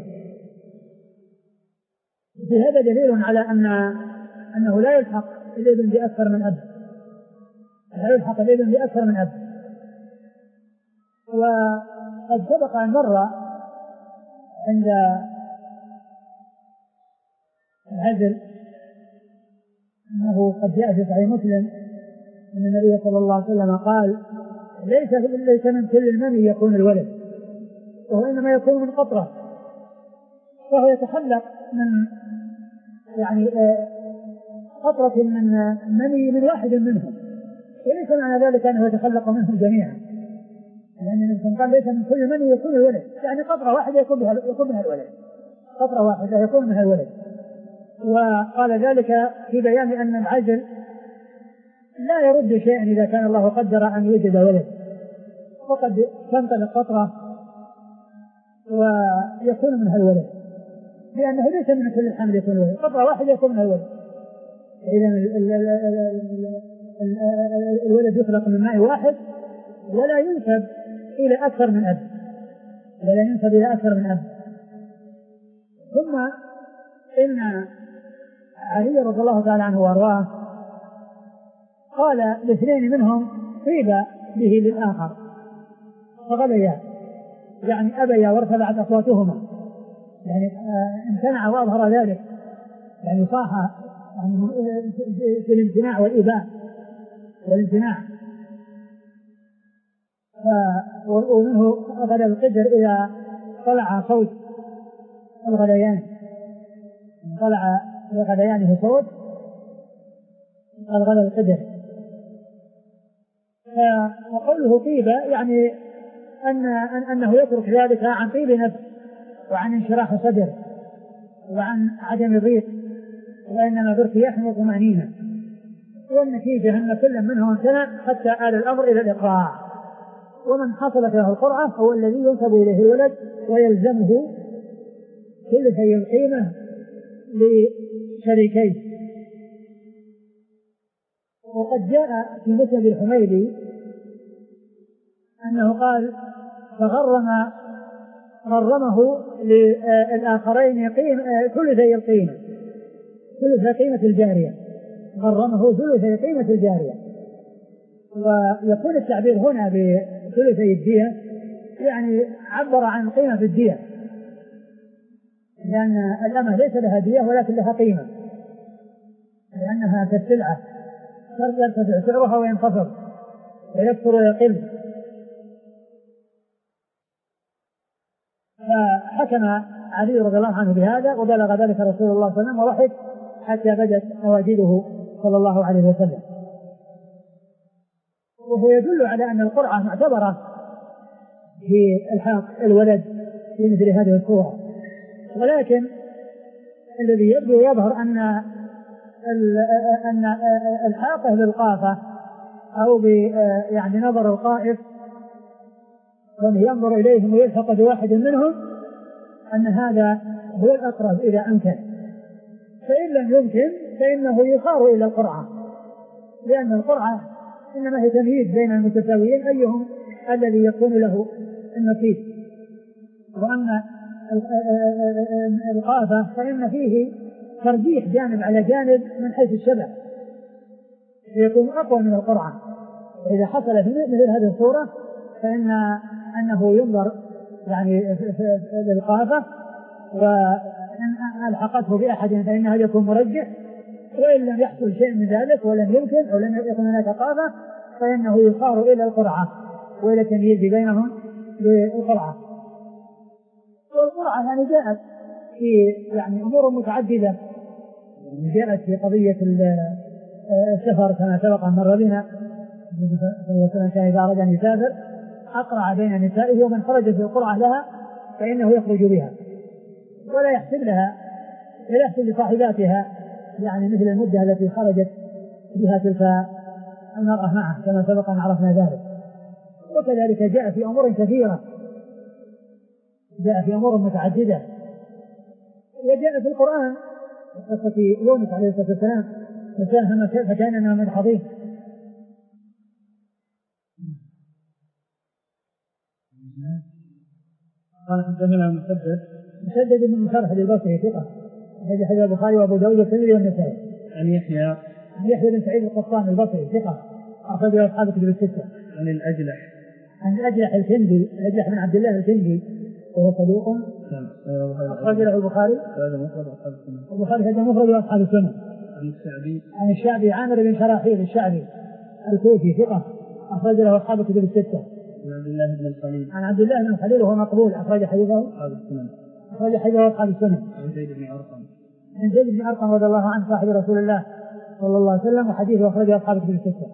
في هذا دليل على أن أنه لا يلحق الابن بأكثر من أب، لا يلحق الابن بأكثر من أب. وقد سبق أن مر عند العزل أنه قد جاء في صحيح مسلم أن النبي صلى الله عليه وسلم قال: ليس ليس من كل المني يكون الولد، وإنما يكون من قطرة، فهو يتخلق من يعني قطرة من مني من واحد منهم، وليس معنى ذلك أنه يتخلق منهم جميعا، لأن النبي قال: ليس من كل مني يكون الولد، يعني قطرة واحدة يكون بها يكون منها الولد، قطرة واحدة يكون منها الولد. وقال ذلك في بيان أن العزل لا يرد شيئا إذا كان الله قدر أن يوجد ولد، وقد تنطلق قطرة ويكون منها الولد، لأنه ليس من كل الحمل يكون الولد، قطرة واحدة يكون منها الولد. إذن الولد يخلق من ماء واحد ولا ينسب إلى أكثر من أب، ولا ينسب إلى أكثر من أب. ثم إن علي رضي الله تعالى عنه وارضاه قال لاثنين منهم طيب به للآخر فغليا، يعني أبيا وارتفعت أصواتهما، يعني امتنع وأظهر ذلك، يعني صاح يعني في الامتناع والإباء والامتناع. ومنه غدا القدر إذا طلع صوت الغليان، طلع لغليانه صوت الغدا القدر. وقوله طيبة يعني أن أنه يترك ذلك عن طيب نفس وعن انشراح صدر وعن عدم ضيق وإنما بارتياح وطمأنينة، والنتيجة أن كل منهم امتنع حتى آل الأمر إلى الإقراع. ومن حصلت له القرعة هو الذي ينسب إليه الولد ويلزمه ثلثي القيمة لشريكيه. وقد جاء في مسند الحميدي أنه قال فغرم غرمه للآخرين قيمة ثلثي القيمة ثلث قيمة الجارية، غرمه ثلثي قيمة الجارية. ويكون التعبير هنا بثلثي الدية يعني عبر عن قيمة الدية، لأن الأمة ليس لها دية ولكن لها قيمة، لأنها كالسلعة يرتفع سعرها وينخفض ويكثر ويقل. فحكم علي رضي الله عنه بهذا، وبلغ ذلك رسول الله صلى الله عليه وسلم وضحك حتى بدت نواجذه صلى الله عليه وسلم. وهو يدل على أن القرعة معتبرة في الحاق الولد في مثل هذه الصورة. ولكن الذي يبدو يظهر أن أن الحاقه بالقافة أو يعني نظر القائف ومن ينظر إليهم ويلحق بواحد منهم أن هذا هو الأقرب إذا أمكن، فإن لم يمكن فإنه يصار إلى القرعة، لأن القرعة إنما هي تمييز بين المتساويين أيهم الذي يكون له النصيب. وأما القافة فإن فيه ترجيح جانب على جانب من حيث الشبه يكون أقوى من القرعة. إذا حصل في مثل هذه الصورة فإن أنه ينظر يعني للقافة، وإن ألحقته بأحد فإنه يكون مرجح، وإن لم يحصل شيء من ذلك ولم يمكن أو لم يكن هناك قافة فإنه يصار إلى القرعة وإلى تمييز بينهم بالقرعة. والقرعة يعني جاءت في يعني أمور متعددة، جاءت في قضية السفر كما سبق أن مر بنا، كان إذا أراد أن يسافر أقرع بين نسائه ومن خرج في القرعة لها فإنه يخرج بها ولا يحسب لها ولا يحسب لصاحباتها يعني مثل المدة التي خرجت بها تلك المرأة معه كما سبق أن عرفنا ذلك. وكذلك جاء في أمور كثيرة، جاء في أمور متعددة، وجاء في القرآن قصة يونس عليه الصلاة والسلام فساهم فكان من الحضيض. قال حدثنا مسدد مسدد بن مشرحد البصري ثقة أخرج حديث البخاري وأبو داود والترمذي والنسائي. عن يحيى عن يحيى بن سعيد القطان البصري ثقة أخرج أصحاب الكتب الستة. عن الأجلح عن الأجلح الكندي الأجلح بن عبد الله الكندي وهو صدوق أخرج له البخاري البخاري هذا مفرد وأصحاب السنة. عن الشعبي عن الشعبي عامر بن شراحيل الشعبي الكوفي ثقة أخرج له أصحاب الكتب الستة. عن عبد الله بن الخليل عن عبد الله بن الخليل وهو مقبول أخرج حديثه أصحاب السنن. أخرج حديثه أصحاب السنن. عن زيد بن أرقم عن زيد بن أرقم رضي الله عنه صاحب رسول الله صلى الله عليه وسلم وحديثه أخرجه أصحاب الكتب الستة.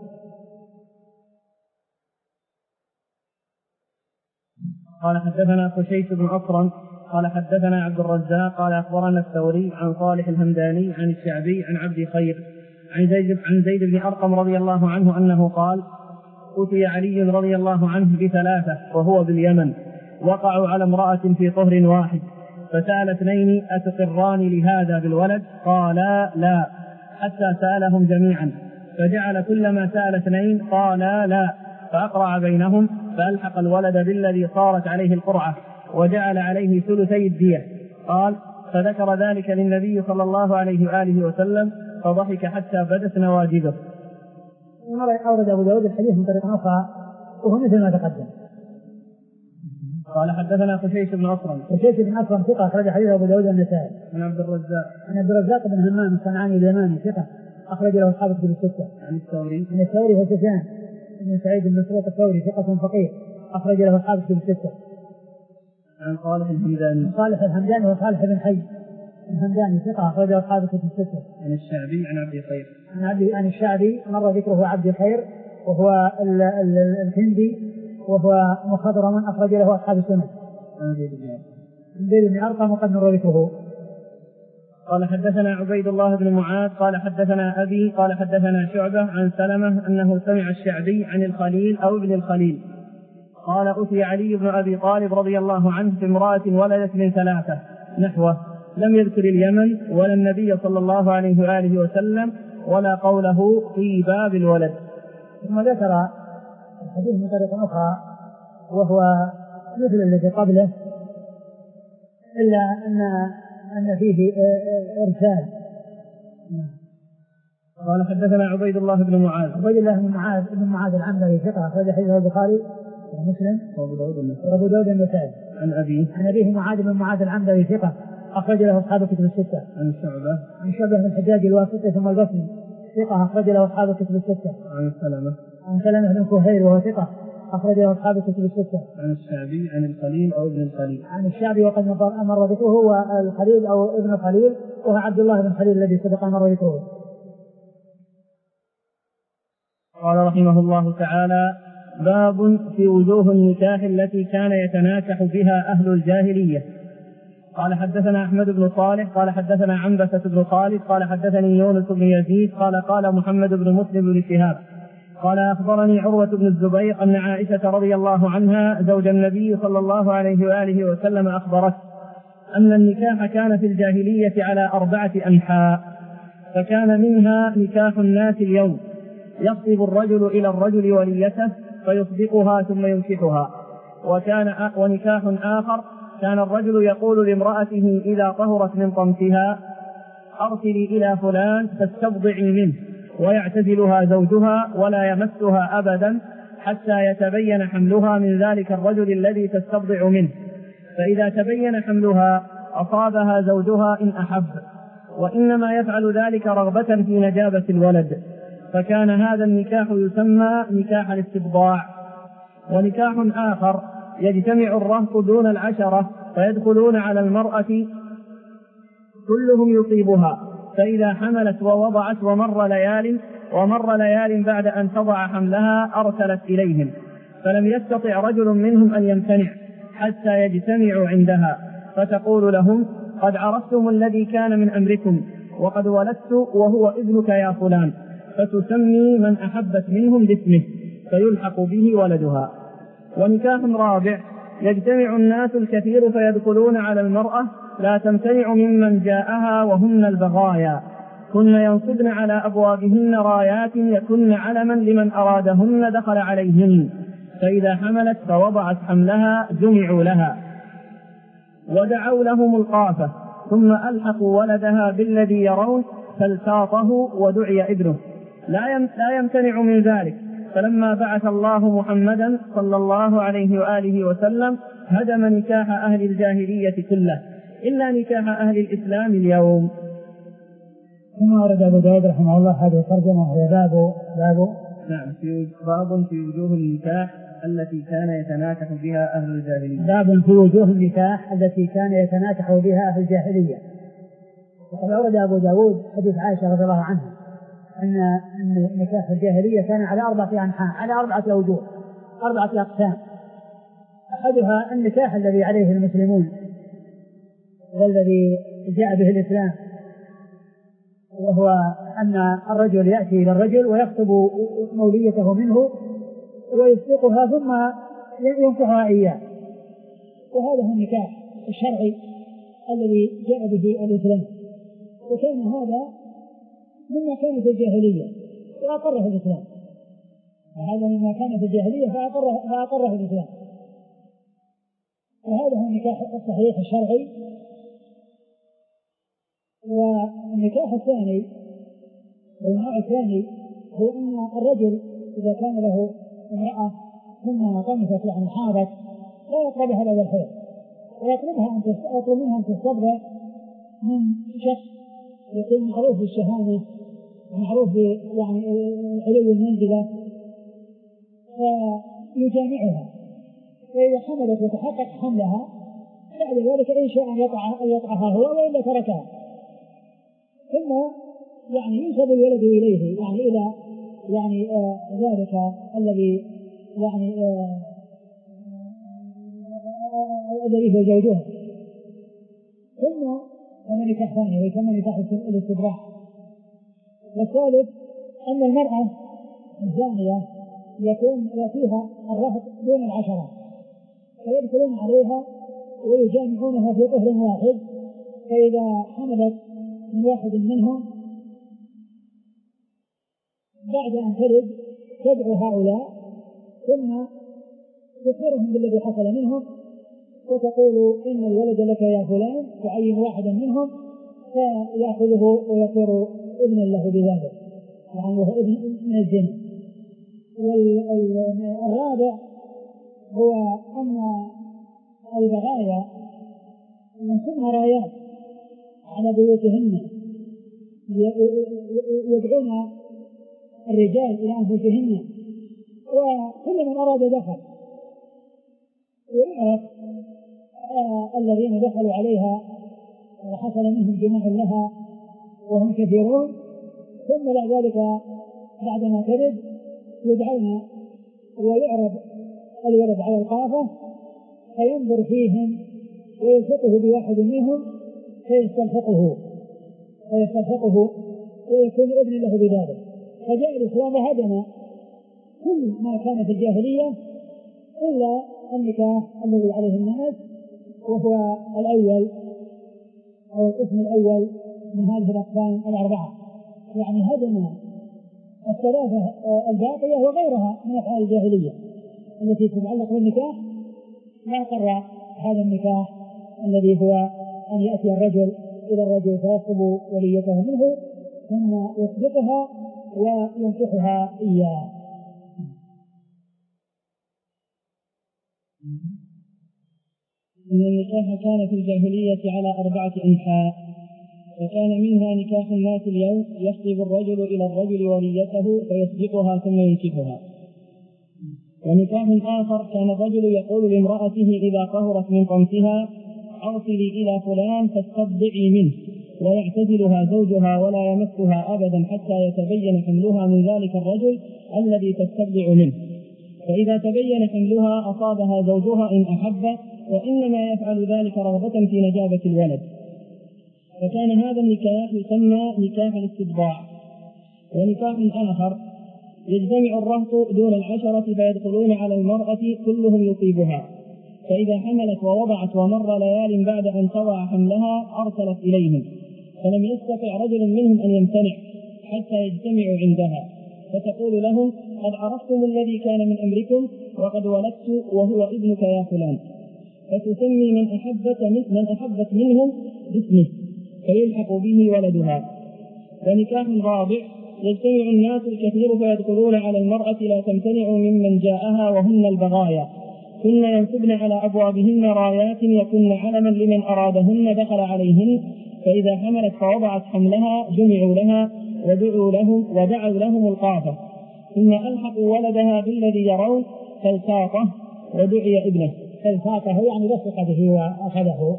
قال حدثنا خشيت بن أكرم قال حدثنا عبد الرزاق قال أخبرنا الثوري عن صالح الهمداني عن الشعبي عن عبد خير عن زيد عن زيد بن أرقم رضي الله عنه أنه قال أتي علي رضي الله عنه بثلاثة وهو باليمن وقعوا على امرأة في طهر واحد فسأل اثنين أتقران لهذا بالولد؟ قالا لا حتى سألهم جميعا فجعل كلما سأل اثنين قالا لا فأقرع بينهم فألحق الولد بالذي صارت عليه القرعة وجعل عليه ثلثي الدية. قال فذكر ذلك للنبي صلى الله عليه وآله وسلم فضحك حتى بدت نواجذه. أورد أبو داود الحديث من طريق أخرى وهو مثل ما تقدم. قال حدثنا خشيش بن أكرم خشيش بن أكرم ثقة أخرج حديث أبو داود النسائي. عن عبد الرزاق عن عبد الرزاق بن همام الصنعاني اليماني ثقة أخرج له أصحاب الكتب الستة. عن الثوري عن الثوري هو سفيان بن سعيد بن مسروق الثوري ثقة فقيه أخرج له أصحاب الكتب الستة. عن صالح الهمداني صالح الهمداني وصالح بن حي الهمداني ثقة أخرج له أصحاب الكتب الستة. عن الشعبي عن عبد خير عن عبد عن الشعبي مر ذكره عبد خير وهو الهندي وهو مخضرم أخرج له أصحاب السنة. عن زيد بن أرقم عن زيد بن أرقم وقد مر ذكره. قال حدثنا عبيد الله بن معاذ قال حدثنا أبي قال حدثنا شعبة عن سلمة أنه سمع الشعبي عن الخليل أو ابن الخليل قال أتي علي بن أبي طالب رضي الله عنه في امرأة ولدت من ثلاثة نحوه، لم يذكر اليمن ولا النبي صلى الله عليه وآله وسلم ولا قوله في باب الولد. ثم ذكر الحديث من طريق أخرى وهو مثل الذي قبله إلا أن أن فيه إرسال. قال حدثنا عبيد الله بن معاذ عبيد الله بن معاذ بن معاذ العنبري ثقة أخرج حديثه البخاري ومسلم وأبو داود النسائي. عن أبي عن أبيه معاذ بن معاذ العنبري ثقة أخرج له أصحاب الكتب الستة. عن شعبة عن شعبة بن الحجاج الواسطي ثم البصري ثقة أخرج له أصحاب الكتب الستة. عن سلمة عن سلمة بن كهيل وهو ثقة أخرج له أصحاب الكتب الستة. عن الشعبي عن الخليل أو ابن الخليل. عن الشعبي وقد مر ذكره هو الخليل أو ابن الخليل وهو عبد الله بن خليل الذي سبق مر ذكره. قال رحمه الله تعالى: باب في وجوه النكاح التي كان يتناكح بها أهل الجاهلية. قال حدثنا أحمد بن صالح قال حدثنا عنبسة بن خالد قال حدثني يونس بن يزيد قال قال محمد بن مسلم بن شهاب قال أخبرني عروة بن الزبير أن عائشة رضي الله عنها زوج النبي صلى الله عليه وآله وسلم أخبرت أن النكاح كان في الجاهلية على أربعة أنحاء، فكان منها نكاح الناس اليوم، يخطب الرجل إلى الرجل وليته فيصدقها ثم ينكحها. وكان ونكاح آخر كان الرجل يقول لامرأته إذا طهرت من طمثها أرسلي إلى فلان فاستبضعي منه، ويعتزلها زوجها ولا يمسها أبدا حتى يتبين حملها من ذلك الرجل الذي تستبضع منه، فإذا تبين حملها أصابها زوجها إن أحب، وإنما يفعل ذلك رغبة في نجابة الولد، فكان هذا النكاح يسمى نكاح الاستبضاع. ونكاح آخر يجتمع الرهط دون العشرة فيدخلون على المرأة كلهم يصيبها، فإذا حملت ووضعت ومر ليال ومر ليال بعد أن تضع حملها أرسلت إليهم، فلم يستطع رجل منهم أن يمتنع حتى يجتمعوا عندها، فتقول لهم: قد عرفتم الذي كان من أمركم، وقد ولدت وهو ابنك يا فلان، فتسمي من أحبت منهم باسمه فيلحق به ولدها. ونكاح رابع يجتمع الناس الكثير فيدخلون على المرأة لا تمتنع ممن جاءها وهن البغايا، كن ينصبن على أبوابهن رايات يكن علما لمن أرادهن دخل عليهن، فإذا حملت فوضعت حملها جمعوا لها ودعوا لهم القافة، ثم ألحقوا ولدها بالذي يرون فالتاطه ودعي ابنه، لا يمتنع من ذلك. فلما بعث الله محمدا صلى الله عليه وآله وسلم هدم نكاح أهل الجاهلية كله إلا نكاح أهل الإسلام اليوم. ثم ورد أبو داود رحمه الله هذه الترجمة وهي باب باب نعم في باب في وجوه النكاح التي كان يتناكح بها أهل الجاهلية. باب في وجوه النكاح التي كان يتناكح بها أهل الجاهلية. وقد ورد أبو داود حديث عائشة رضي الله عنها أن نكاح الجاهلية كان على أربعة أنحاء، على أربعة أوجه، أربعة أقسام. أحدها النكاح الذي عليه المسلمون والذي جاء به الإسلام، وهو أن الرجل يأتي إلى الرجل ويخطب موليته منه ويسبقها ثم ينكحها إياه، وهذا هو النكاح الشرعي الذي جاء به الإسلام، وكان هذا مما كان في الجاهلية فأقره الإسلام، وهذا مما كان في الجاهلية فأقره, فأقره الإسلام، وهذا هو النكاح الصحيح الشرعي. والنكاح الثاني والنوع الثاني هو أن الرجل إذا كان له امرأة ثم طمست يعني حاضت لا يقربها إلا الحيض، ويطلبها أن يطلب منها أن تستبرأ من شخص يكون معروف بالشهامة معروف يعني علو المنزلة فيجامعها، فإذا حملت وتحقق حملها بعد ذلك إن شاء أن يطع يطعها هو وإلا تركها، ثم يعني ينسب الولد إليه يعني إلى يعني آه ذلك الذي يعني آه الذي هو زوجها، ثم هذا نكاح ثاني ويسمى نكاح الاستبراء. والثالث أن المرأة الزانية يكون يأتيها الرهط دون العشرة فيدخلون عليها ويجامعونها في طهر واحد، فإذا حملت من واحد منهم بعد أن تلد تدعو هؤلاء ثم تخبرهم بالذي حصل منهم وتقول إن الولد لك يا فلان، تعين واحدا منهم فيأخذه ويصير ابنا له بذلك، يعني هو ابن من الزنا. والرابع هو أن البغايا ينصبن رايات على بيوتهن يدعون الرجال إلى أنفسهن، وكل من أراد دخل ويعرف آه الذين دخلوا عليها وحصل منهم جماع لها وهم كثيرون، ثم بعد ذلك بعدما ترد يدعون ويعرض الولد على القافة فينظر فيهم ويلصقه بواحد منهم فيستلحقه فيستلحقه ويكون ابن له بذلك. فجاء الإسلام هدم كل ما كان في الجاهلية إلا النكاح الذي عليه الناس، وهو الأول أو القسم الأول من هذه الأقسام الأربعة، يعني هدم الثلاثة الباقية وغيرها من أفعال الجاهلية التي تتعلق بالنكاح. ما قر هذا النكاح الذي هو أن يأتي الرجل إلى الرجل فيطلب وليته منه ثم يصدقها وينكحها إياه. إن النكاح كان في الجاهلية على أربعة أنحاء، وكان منها نكاح الناس اليوم يخطب الرجل إلى الرجل وليته فيصدقها ثم ينكحها. ونكاح آخر كان الرجل يقول لامرأته إذا طهرت من طمسها أرسلي إلى فلان فاستبضعي منه، ويعتزلها زوجها ولا يمسها أبدا حتى يتبين حملها من ذلك الرجل الذي تستبضع منه، فإذا تبين حملها أصابها زوجها إن أحب، وإنما يفعل ذلك رغبة في نجابة الولد. فكان هذا النكاح يسمى نكاح الاستبضاع. ونكاح آخر يجتمع الرهط دون العشرة فيدخلون على المرأة كلهم يصيبها، فإذا حملت ووضعت ومر ليال بعد أن تضع حملها أرسلت إليهم، فلم يستطع رجل منهم أن يمتنع حتى يجتمعوا عندها، فتقول لهم قد عرفتم الذي كان من أمركم وقد ولدت وهو ابنك يا فلان، فتسمي من أحبت, من أحبت منهم باسمه فيلحق به ولدها. ونكاح رابع يجتمع الناس الكثير فيدخلون على المرأة لا تمتنع ممن جاءها وهن البغايا، كن ينصبن على أبوابهن رايات يكن علما لمن أرادهن دخل عليهن، فإذا حملت فوضعت حملها جمعوا لها ودعوا لهم, ودعوا لهم القافة، ثم ألحقوا ولدها بالذي يرون فالتاقه ودعي ابنه. فالتاقه يعني لصق به وأخذه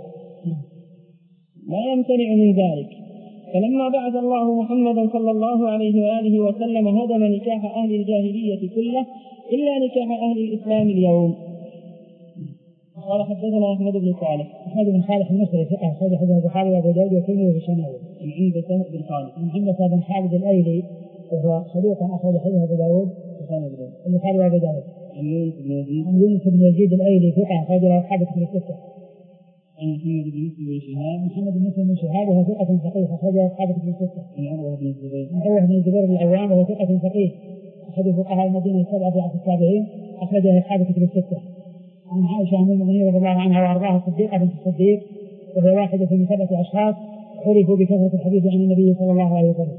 لا يمتنع من ذلك. فلما بعث الله محمدا صلى الله عليه وآله وسلم هدم نكاح أهل الجاهلية كله إلا نكاح أهل الإسلام اليوم. قال حدثنا أحمد بن صالح أحمد بن صالح المصري ثقة أخرج حديث البخاري وأبو داود والترمذي وابن شمال. عن عنبسة بن خالد عن عنبسة بن خالد الأيلي وهو صدوق أخرج حديث أبو داود البخاري وأبو داود. عن يونس بن يزيد عن يونس بن يزيد الأيلي ثقة أخرج له أصحاب الكتب الستة. عن محمد بن مسلم بن شهاب محمد بن مسلم بن شهاب وهو ثقة فقيه أخرج له أصحاب الكتب الستة. عن عروة بن الزبير عن عروة بن الزبير بن العوام وهو ثقة فقيه أحد فقهاء المدينة السبعة في عصر التابعين أخرج له أصحاب الكتب الستة. عن عائشة أم المؤمنين رضي الله عنها وأرضاها الصديقة بنت الصديق وهي واحدة من سبعة أشخاص عرفوا بكثرة الحديث عن النبي صلى الله عليه وسلم.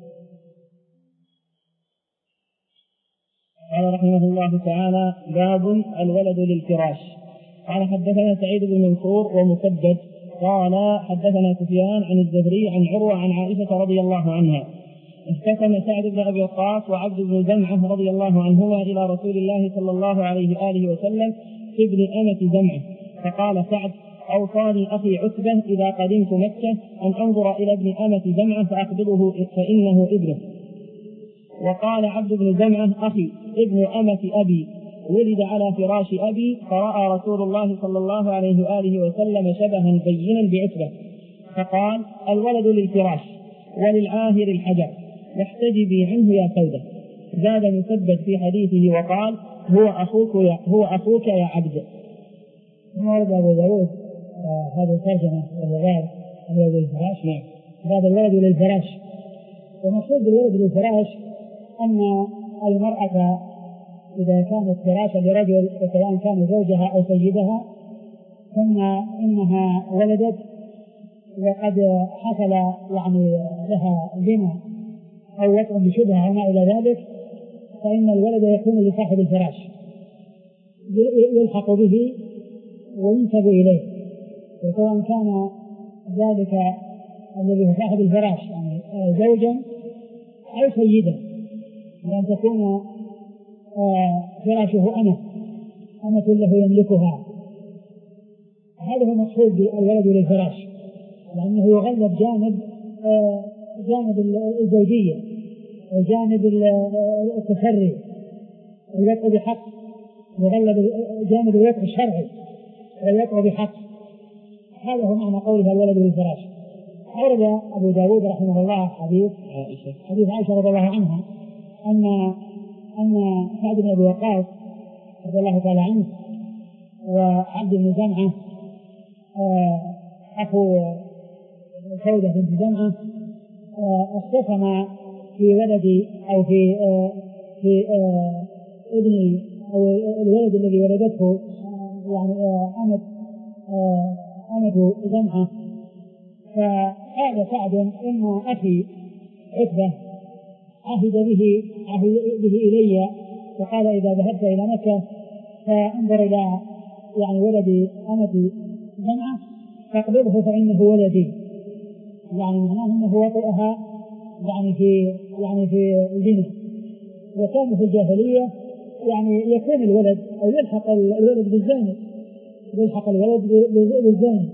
قال رحمه الله تعالى: باب الولد للفراش. قال حدثنا سعيد بن منصور ومسدد قال حدثنا سفيان عن الزهري عن عروة عن عائشة رضي الله عنها اختتم سعد بن أبي وقاص وعبد بن زمعة رضي الله عنهما إلى رسول الله صلى الله عليه وآله وسلم في ابن أمة زمعة، فقال سعد: أوصاني أخي عتبة إذا قدمت مكة أن أنظر إلى ابن أمة زمعة فأقبضه فإنه ابنه. وقال عبد بن زمعة: أخي ابن أمة أبي ولد على فراش أبي، فرأى رسول الله صلى الله عليه وآله وسلم شبها بينا بعتبة فقال الولد للفراش وللعاهر الحجر واحتجبي عنه يا سودة. زاد مسدد في حديثه وقال هو أخوك يا, هو أخوك يا عبد. ورد أبو داود هذه الترجمة الولد الولد للفراش. نعم. هذا الولد للفراش. ومقصود بالولد للفراش أن المرأة إذا كانت فراشا لرجل سواء كان زوجها أو سيدها ثم إنها ولدت وقد حصل يعني لها زنا أو وطء بشبهة وما إلى ذلك فإن الولد يكون لصاحب الفراش يلحق به وينسب إليه سواء كان ذلك الذي هو صاحب الفراش يعني زوجا أو سيدا لأن تكون فراشه أمة أمة له يملكها. هذا هو مقصود بالولد للفراش لأنه يغلب جانب جانب الزوجية وجانب التسري الوطء بحق يغلب جانب الوطء الشرعي والوطء بحق. هذا هو معنى قولها الولد للفراش. أورد أبو داود رحمه الله حديث عائشة حديث عائشة رضي الله عنها أن أن سعد بن أبي وقاص رضي الله تعالى عنه وعبد بن جمعة أخو سودة بنت جمعة اختصما في ولدي أو في في ابن أو الولد الذي ولدته يعني أمة أمة جمعة. فقال سعد إن أخي عتبة عهد به عهد به إلي وقال إذا ذهبت إلى مكة فانظر إلى يعني ولدي أمة جمعة فاقبضه فإنه ولدي يعني معناه أنه وطئها يعني في يعني في الجنة. وكان في الجاهلية يعني يكون الولد أو يلحق الولد بالزاني يلحق الولد بالزاني.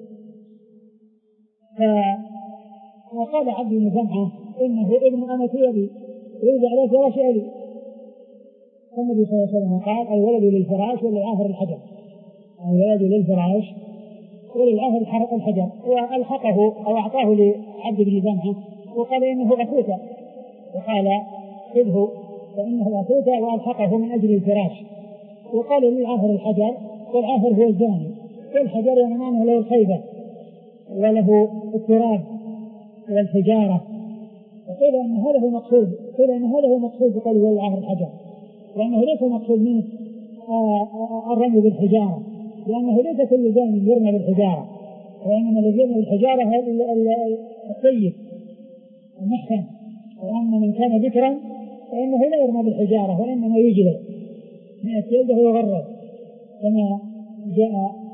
فقال عبد بن جمعة إنه ابن أمة أبي يريد على فراش أبي. النبي صلى الله عليه وسلم قال الولد للفراش وللعاهر الحجر. الولد للفراش وللعاهر الحجر وألحقه أو أعطاه لعبد بن جمعة وقال إنه أخوك وقال خذه فإنه أخوك وألحقه من أجل الفراش. وقال للعاهر الحجر والعاهر هو الزاني والحجر يعني معناه له الخيبة وله التراب والحجارة. وقيل أن هذا هو مقصود قيل أن هذا هو مقصود بقوله والعاهر الحجر لأنه ليس مقصود منه الرمي بالحجارة لأنه ليس كل زاني يرمى بالحجارة وإنما الذي يرمى بالحجارة الطيب المحسن وأما من كان ذكرا فإنه لا يرمى بالحجارة وإنما يجلد من الجلد ويغرد كما جاء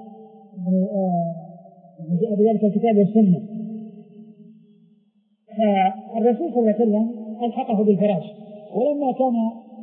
جاء بذلك الكتاب والسنة. فالرسول صلى الله عليه وسلم ألحقه بالفراش ولما كان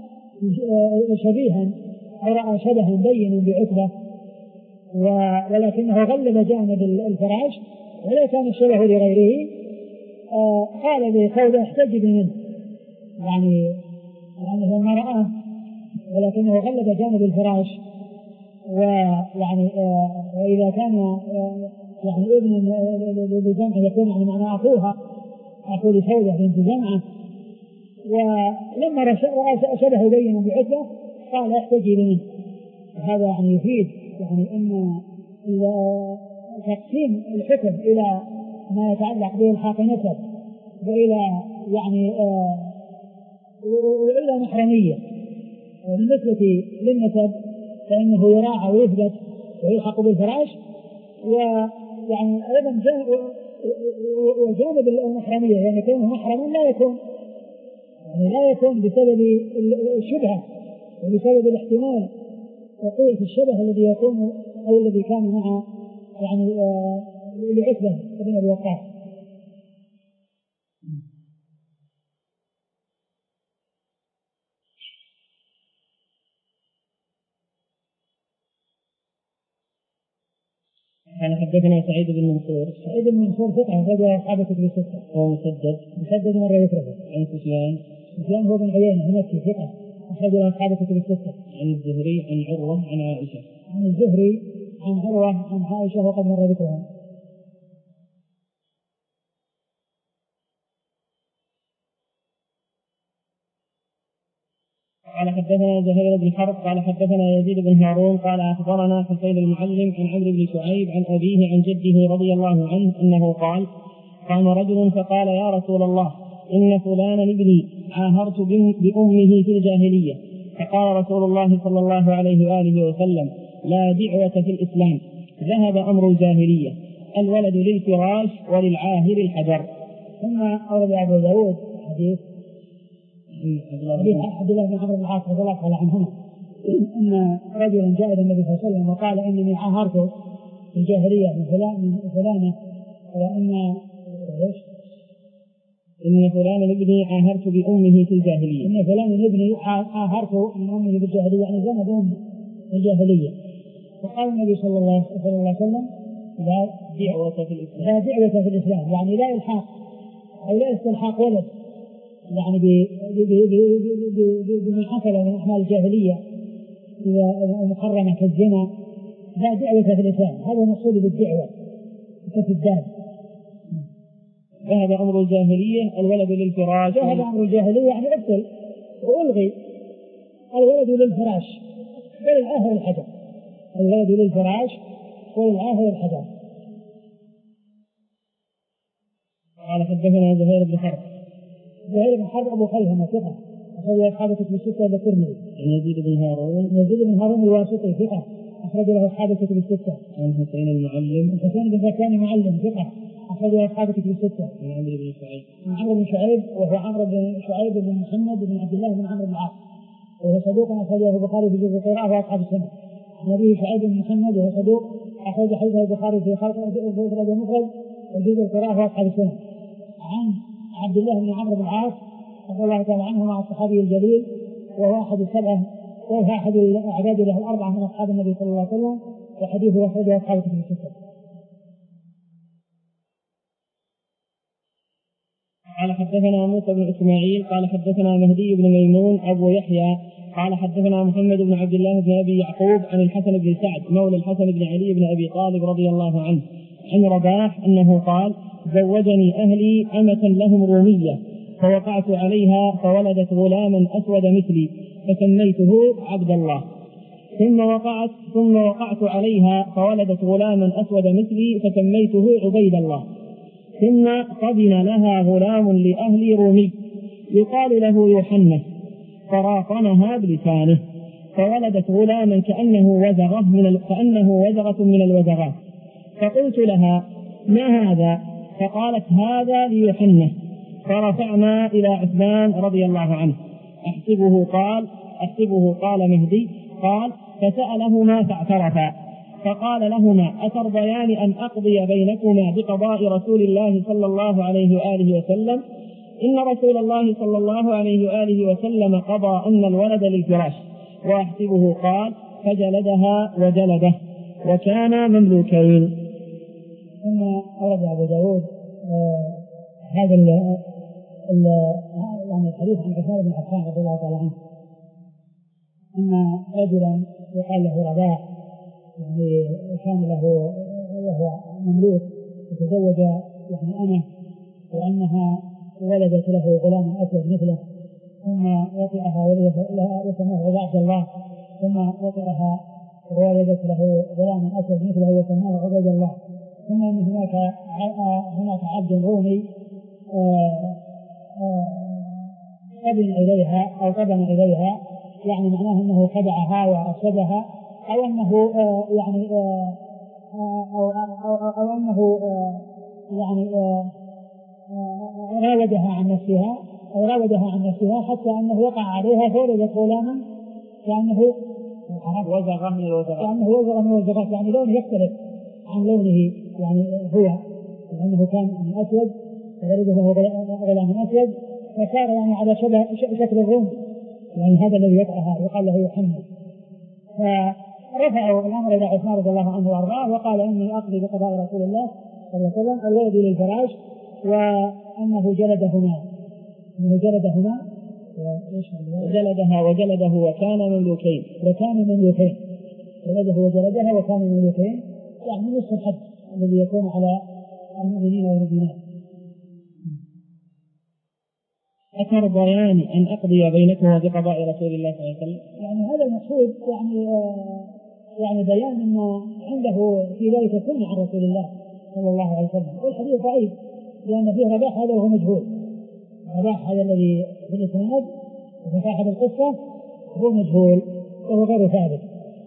شبيها أو رأى شبها بينا بعتبة ولكنه غلب جانب الفراش ولا كان الشبه لغيره قال لسودة احتجب منه يعني لأنه ما رآه ولكنه غلب جانب الفراش ويعني وإذا كان يعني ابن لجمعة يكون يعني معنى أخوها أخو لسودة بنت جمعة. ولما رأى شبه بينا بعتبة قال احتجب منه. هذا يعني يفيد يعني أن تقسيم الحكم إلى ما يتعلق بالحاق نسب وإلى يعني آه وإلى محرمية. وبالنسبة للنسب فإنه يراعى ويثبت ويلحق بالفراش ويعني أيضا وجانب المحرمية يعني كونه محرما لا يكون يعني لا يكون بسبب الشبهة وبسبب الاحتمال وقوة الشبه الذي يكون أو الذي كان مع يعني آه لعتبة بن أبي وقاص. قال حدثنا سعيد بن منصور سعيد بن منصور ثقة أخرج أصحاب كتب الستة. هو مسدد مسدد مرة يكره. عن سفيان سفيان هو بن عيينة المكي ثقة أخرج أصحاب كتب الستة. عن الزهري عن عروة عن عائشة عن الزهري عن عروة عن عائشة وقد مر ذكرها. قال حدثنا زهير بن حرب قال حدثنا يزيد بن هارون قال أخبرنا حسين المعلم عن عمرو بن شعيب عن أبيه عن جده رضي الله عنه أنه قال قام رجل فقال يا رسول الله إن فلانا ابني عاهرت بأمه في الجاهلية. فقال رسول الله صلى الله عليه وآله وسلم لا دعوة في الإسلام، ذهب أمر الجاهلية، الولد للفراش وللعاهر الحجر. ثم أورد أبو داود حديث عبد الله بن عمرو بن العاص رضي الله تعالى عنهما أن رجلا جاء إلى النبي صلى الله عليه وسلم وقال إنني عاهرت في الجاهلية من فلان من فلانة وإن إن فلان ابني عاهرت بأمه في الجاهلية إن فلان ابني عاهرت من أمه في الجاهلية يعني زنى بأمه في الجاهلية. فقال النبي صلى الله عليه وسلم لا دعوة في الإسلام لا دعوة في الإسلام، يعني لا إلحاق أو لا استلحاق ولد يعني بمن حصل من أعمال الجاهلية المحرمة كالزنا، لا دعوة في الإسلام. هذا المقصود بالدعوة في الدال. ذهب أمر الجاهلية الولد للفراش. ذهب أمر الجاهلية يعني أبطل وألغي الولد للفراش وللعاهر الحجر، الولد للفراش وللعاهر الحجر. قال حدثنا زهير بن حرب زهير بن حرب أبو خيثمة ثقة أخرج أصحاب كتب الستة والترمذي. يزيد بن هارون يزيد بن هارون الواسطي ثقة أخرج له أصحاب كتب الستة. عن حسين المعلم حسين بن زكوان المعلم ثقة أخرج له أصحاب كتب الستة. عن عمرو بن شعيب عن عمرو بن شعيب وهو عمرو بن شعيب بن محمد بن عبد الله بن عمرو بن العاص وهو صدوق أخرجه البخاري في جزء القراءة وأصحاب السنة. عن أبي شعيب بن محمد وهو صدوق أخرج حديثه البخاري في خلق الجزء المفرد وجزء القراءة وأصحاب السنة. عن عبد الله بن عمرو بن العاص رضي الله تعالى عنه مع الصحابي الجليل وهو أحد السبعة وهو أحد الأعداد له الأربعة من أصحاب النبي صلى الله عليه وسلم وحديثه أخرجه أصحاب كتب الستة. قال حدثنا موسى بن إسماعيل قال حدثنا مهدي بن ميمون أبو يحيى قال حدثنا محمد بن عبد الله بن أبي يعقوب عن الحسن بن سعد مولى الحسن بن علي بن أبي طالب رضي الله عنه عن رباح أنه قال زوجني أهلي أمة لهم رومية فوقعت عليها فولدت غلاما أسود مثلي فسميته عبد الله. ثم وقعت ثم وقعت عليها فولدت غلاما أسود مثلي فسميته عبيد الله. ثم قبل لها غلام لأهل رومي يقال له يوحنا فراقنها بلسانه فولدت غلاما كأنه وزغة من كأنه وزغة من الوزغات. فقلت لها ما هذا؟ فقالت هذا ليوحنا. فرفعنا إلى عثمان رضي الله عنه أحسبه قال أحسبه قال مهدي قال فسألهما فاعترفا فقال لهما أترضيان أن أقضي بينكما بقضاء رسول الله صلى الله عليه وآله وسلم؟ إن رسول الله صلى الله عليه وآله وسلم قضى أن الولد للفراش. وأحسبه قال فجلدها وجلده وكان مملوكين. ثم أورد أبو داود آه هذا ال ال يعني الحديث عن عثمان بن عفان رضي الله تعالى عنه أن رجلا يقال له رباح يعني كان له وهو مملوك وتزوج يعني أمه وأنها ولدت له غلام أسود مثله ثم وطئها وسماه عبد الله ثم وطئها وولدت له غلام أسود مثله وسماه عبد الله. ثم أن هناك هناك عبد رومي قبل إليها أو قدم إليها يعني معناه أنه خدعها وأفسدها أو أنه يعني أو أو أو أنه يعني راودها عن نفسها أو راودها عن نفسها حتى أنه وقع عليها فولدت غلاما كأنه وزغ من الوزغات كأنه وزغ من الوزغات يعني لونه يختلف عن لونه يعني هو لأنه كان من أسود ولده غلام أسود فصار يعني على شبه شكل الروم يعني هذا الذي يقعها يقال له يوحنا. فرفعوا الأمر إلى عثمان رضي الله عنه وأرضاه وقال إني أقضي بقضاء رسول الله صلى الله عليه وسلم الولد للفراش وأنه جلدهما أنه جلدهما وجلدها وجلده وكان مملوكين وكان مملوكين جلده وجلدها وكان مملوكين يعني نصف الحد الذي يكون على المؤمنين والمؤمنات. أترضيان أن أقضي بينكما بقضاء رسول الله صلى الله عليه وسلم؟ يعني هذا المقصود يعني يعني بيان أن عنده في ذلك سنة عن رسول الله صلى الله عليه وسلم. والحديث ضعيف لأن فيه رباح هذا وهو مجهول. رباح هذا الذي في الإسناد وفي صاحب القصة هو مجهول وهو غير ثابت.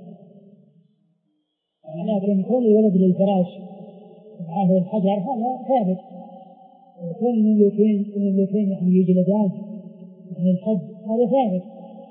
لكن كون الولد للفراش معه الحجر هذا ثابت. وكون المملوكين المملوكين يعني يجلدان من الحج هذا ثابت.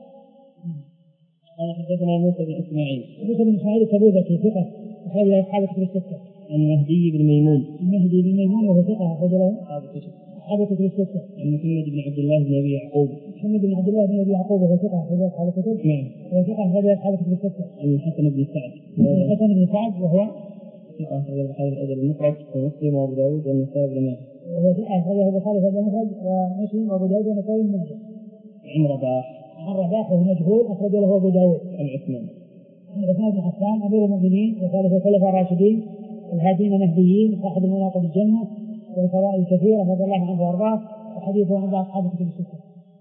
قال حدثنا موسى بن إسماعيل. موسى بن إسماعيل كبوبة ثقة أخرج له أصحاب كتب الستة. عن مهدي بن ميمون. المهدي بن ميمون وهو ثقة أخرج له أصحاب كتب الستة. عن محمد بن عبد الله بن أبي يعقوب. محمد بن عبد الله بن أبي يعقوب وهو ثقة أخرج له أصحاب الكتب. نعم. وهو ثقة أخرج له أصحاب كتب الستة. عن الحسن بن سعد. الحسن بن سعد وهو ثقة أخرج له البخاري الأدب المفرد ومسلم وأبو داود والنسائي بن ماجه. وهو ثقة أخرجه البخاري الأدب المفرد ومسلم وأبو داود والنسائي بن ماجه. عن رباح. عن رباح وهو مجهول أخرج له أبو داود. عن عثمان. عن عثمان بن عفان أمير المؤمنين وثالث الخلفاء الراشدين الهادين المهديين صاحب المناقب الجنة والفضائل الكثيرة رضي الله عنه وأرضاه وحديثه عند أصحاب كتب الستة.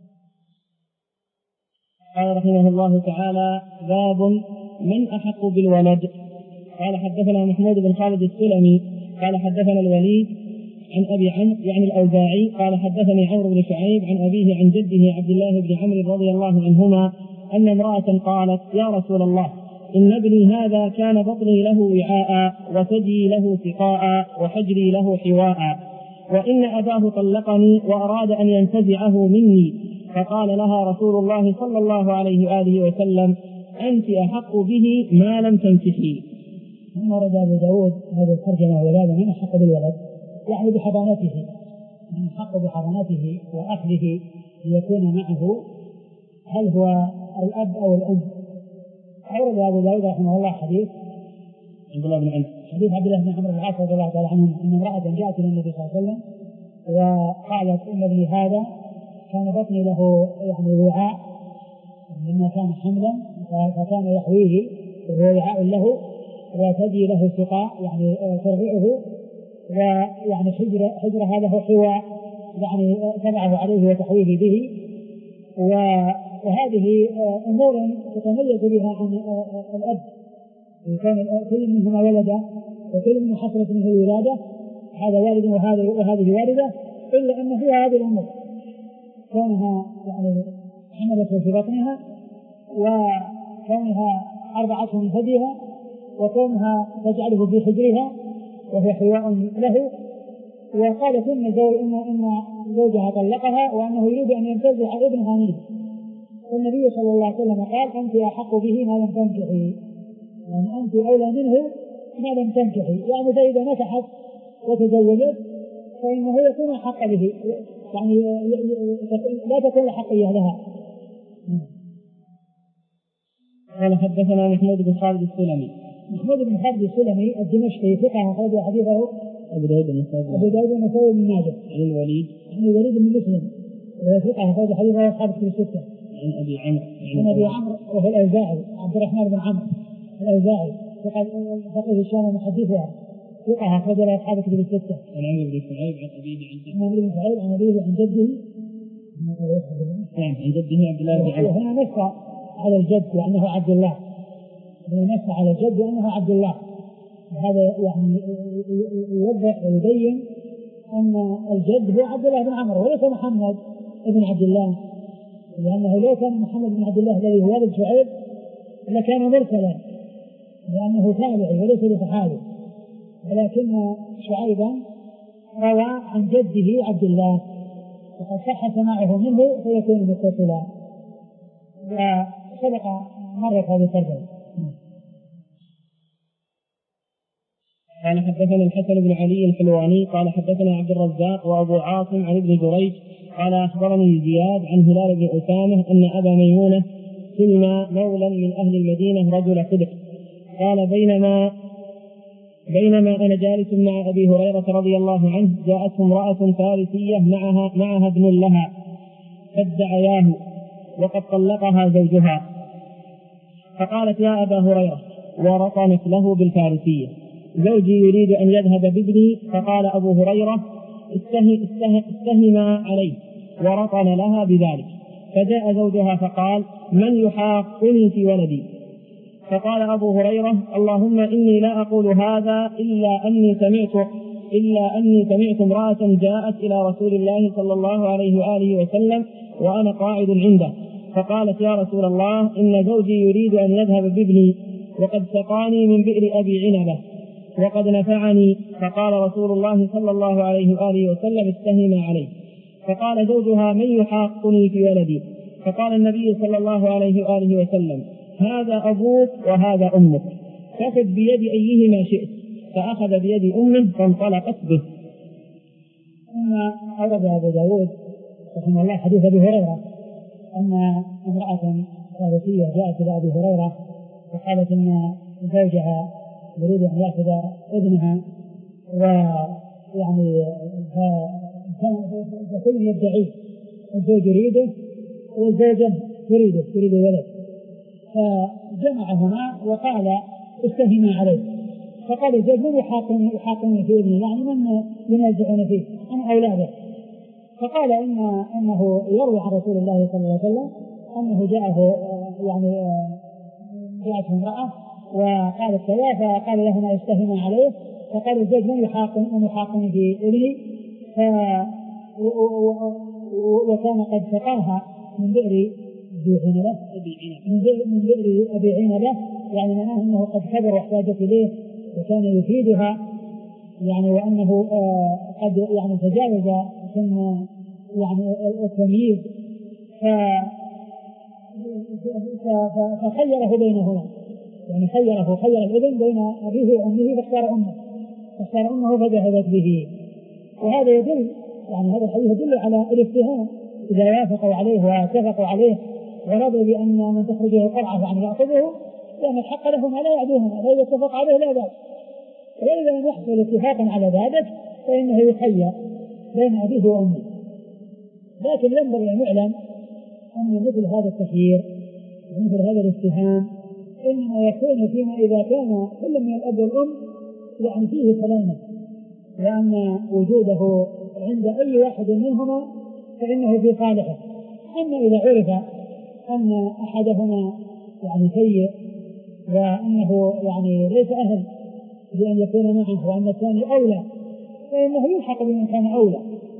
قال رحمه الله تعالى: باب من أحق بالولد. قال حدثنا محمود بن خالد السلمي قال حدثنا الوليد عن أبي عمرو يعني الأوزاعي قال حدثني عمرو بن شعيب عن أبيه عن جده عبد الله بن عمرو رضي الله عنهما أن امرأة قالت: يا رسول الله، إن ابني هذا كان بطني له وعاء وثدي له سقاء وحجري له حواء، وإن أباه طلقني وأراد أن ينتزعه مني، فقال لها رسول الله صلى الله عليه وآله وسلم: أنت أحق به ما لم تنكحي. ثم ورد أبو داود هذا الترجمة وهذا من أحق بالولد يعني بحضانته، من أحق بحضانته وأخذه ليكون معه، هل هو الأب أو الأم؟ أورد أبو داود رحمه الله حديث عبد الله بن عمرو حديث عبد الله بن عمرو بن العاص رضي الله تعالى عنه أن امرأة جاءت إلى النبي صلى الله عليه وسلم وقالت: إن ابني هذا كان بطني له يعني وعاء لما كان حملا فكان يحويه وهو وعاء له، وثدي له سقاء يعني ترضعه، ويعني حجر حجر هذا هو حواء يعني تبعه عليه وتحويه به. وهذه أمور تتميز بها عن الأب، كان كل منهما ولدا وكل من حصلت منه الولادة، هذا والد وهذه والدة، إلا أن فيها هذه الأمور كونها يعني حملته في بطنها، وكونها أرضعته من ثديها، وكونها تجعله في حجرها وهو حواء له. وقالت إن زوجها طلقها وأنه يريد أن ينتزع ابنها منه، والنبي صلى الله عليه وسلم قال: أنت أحق به ما لم تنكحي، يعني أنت أولى منه ما لم تنكحي، يعني فإذا نكحت وتزوجت فإنه يكون أحق به، يعني لا تكون حقية لها. قال حدثنا محمود بن خالد السلمي. محمود بن خالد السلمي الدمشقي ثقة أخرج حديثه أبو داود النسائي أبو داود النسائي بن ماجه. عن الوليد عن الوليد بن مسلم وهو ثقة أخرج حديثه أصحاب كتب الستة. عن أبي عمرو عن أبي عمرو وهو الأوزاعي عبد الرحمن بن عمرو الأوزاعي فقيه الشام ومحدثها ثقة أخرج له أصحاب كتب الستة. عن عمرو بن شعيب عن أبيه عن جده. عن عمرو بن شعيب عن أبيه عن جده. نعم عن جده عبد الله بن عمرو. وهنا نص على الجد وأنه عبد الله. هنا نص على الجد وأنه عبد الله. هذا يعني يوضح ويبين أن الجد هو عبد الله بن عمرو وليس محمد بن عبد الله، لأنه لو كان محمد بن عبد الله الذي هو والد شعيب لكان مرسلا لأنه تابعي وليس بصحابي، ولكن شعيبا روى عن جده عبد الله وقد صح سماعه منه فيكون متصلا. وسبق مرة هذه الترجمة. قال حدثنا الحسن بن علي الحلواني قال حدثنا عبد الرزاق وأبو عاصم عن ابن جريج قال أخبرني زياد عن هلال بن أسامة أن أبا ميمونة سلمى مولى من أهل المدينة رجل صدق قال: بينما بينما أنا جالس مع أبي هريرة رضي الله عنه جاءته امرأة فارسية معها معها ابن لها فادعياه وقد طلقها زوجها، فقالت: يا أبا هريرة، ورطنت له بالفارسية: زوجي يريد أن يذهب بابني. فقال أبو هريرة: استهما عليه ورطن لها بذلك. فجاء زوجها فقال: من يحاقني في ولدي؟ فقال أبو هريرة: اللهم إني لا أقول هذا إلا أني سمعت إلا أني سمعت امرأة جاءت إلى رسول الله صلى الله عليه وآله وسلم وأنا قاعد عنده، فقالت: يا رسول الله، إن زوجي يريد أن يذهب بابني وقد سقاني من بئر أبي عنبة وقد نفعني. فقال رسول الله صلى الله عليه وآله وسلم: استهما عليه. فقال زوجها: من يحاقني في ولدي؟ فقال النبي صلى الله عليه وآله وسلم: هذا أبوك وهذا أمك، فخذ بيد أيهما شئت. فأخذ بيد أمه فانطلقت به. ثم أورد أبو داود رحمه الله حديث أبي هريرة أن امرأة فارسية جاءت إلى أبي هريرة وقالت إن زوجها يريد أن يأخذ ابنها، ويعني فكل يدعي الزوج يريده والزوجة تريده تريد ولد، فجمعهما وقال: استهما عليه. فقال الزوج: من يحاقني في ابني؟ يعني من ينازعون فيه عن أولاده؟ فقال إن أنه يروي عن رسول الله صلى الله عليه وسلم أنه جاءه يعني جاءته امرأة وقالت كذا، فقال لهما: استهما عليه. فقال الزوج: من يحاقني في ابني؟ وكان قد سقاها من بئر ذي عنبة من بئر أبي عنبة، يعني معناه أنه قد كبر واحتاجت إليه وكان يفيدها، يعني وأنه قد يعني تجاوز سن يعني التمييز، فخيره بينهما، يعني خيره خير الابن بين أبيه وأمه فاختار أمه فاختار أمه فذهبت به. وهذا يدل يعني هذا الحديث يدل على الافتهام إذا وافقوا عليه واتفقوا عليه ورضوا بأن من تخرجه القرعة يعني يأخذه، لأن الحق لهم لا يعدوهما، فإذا اتفق عليه لا بأس. وإذا لم يحصل اتفاق على ذلك فإنه يخير بين أبيه وأمه. لكن ينبغي أن يعلم أن مثل هذا التخيير ومثل هذا الافتهام إنما يكون فيما إذا كان كل من الأب والأم يعني فيه سلامة، لأن وجوده عند أي واحد منهما فإنه في صالحه. أما إذا عرف أن أحدهما يعني سيء وأنه يعني ليس أهل بأن يكون معه وأن الثاني أولى، فإنه يلحق بمن كان أولى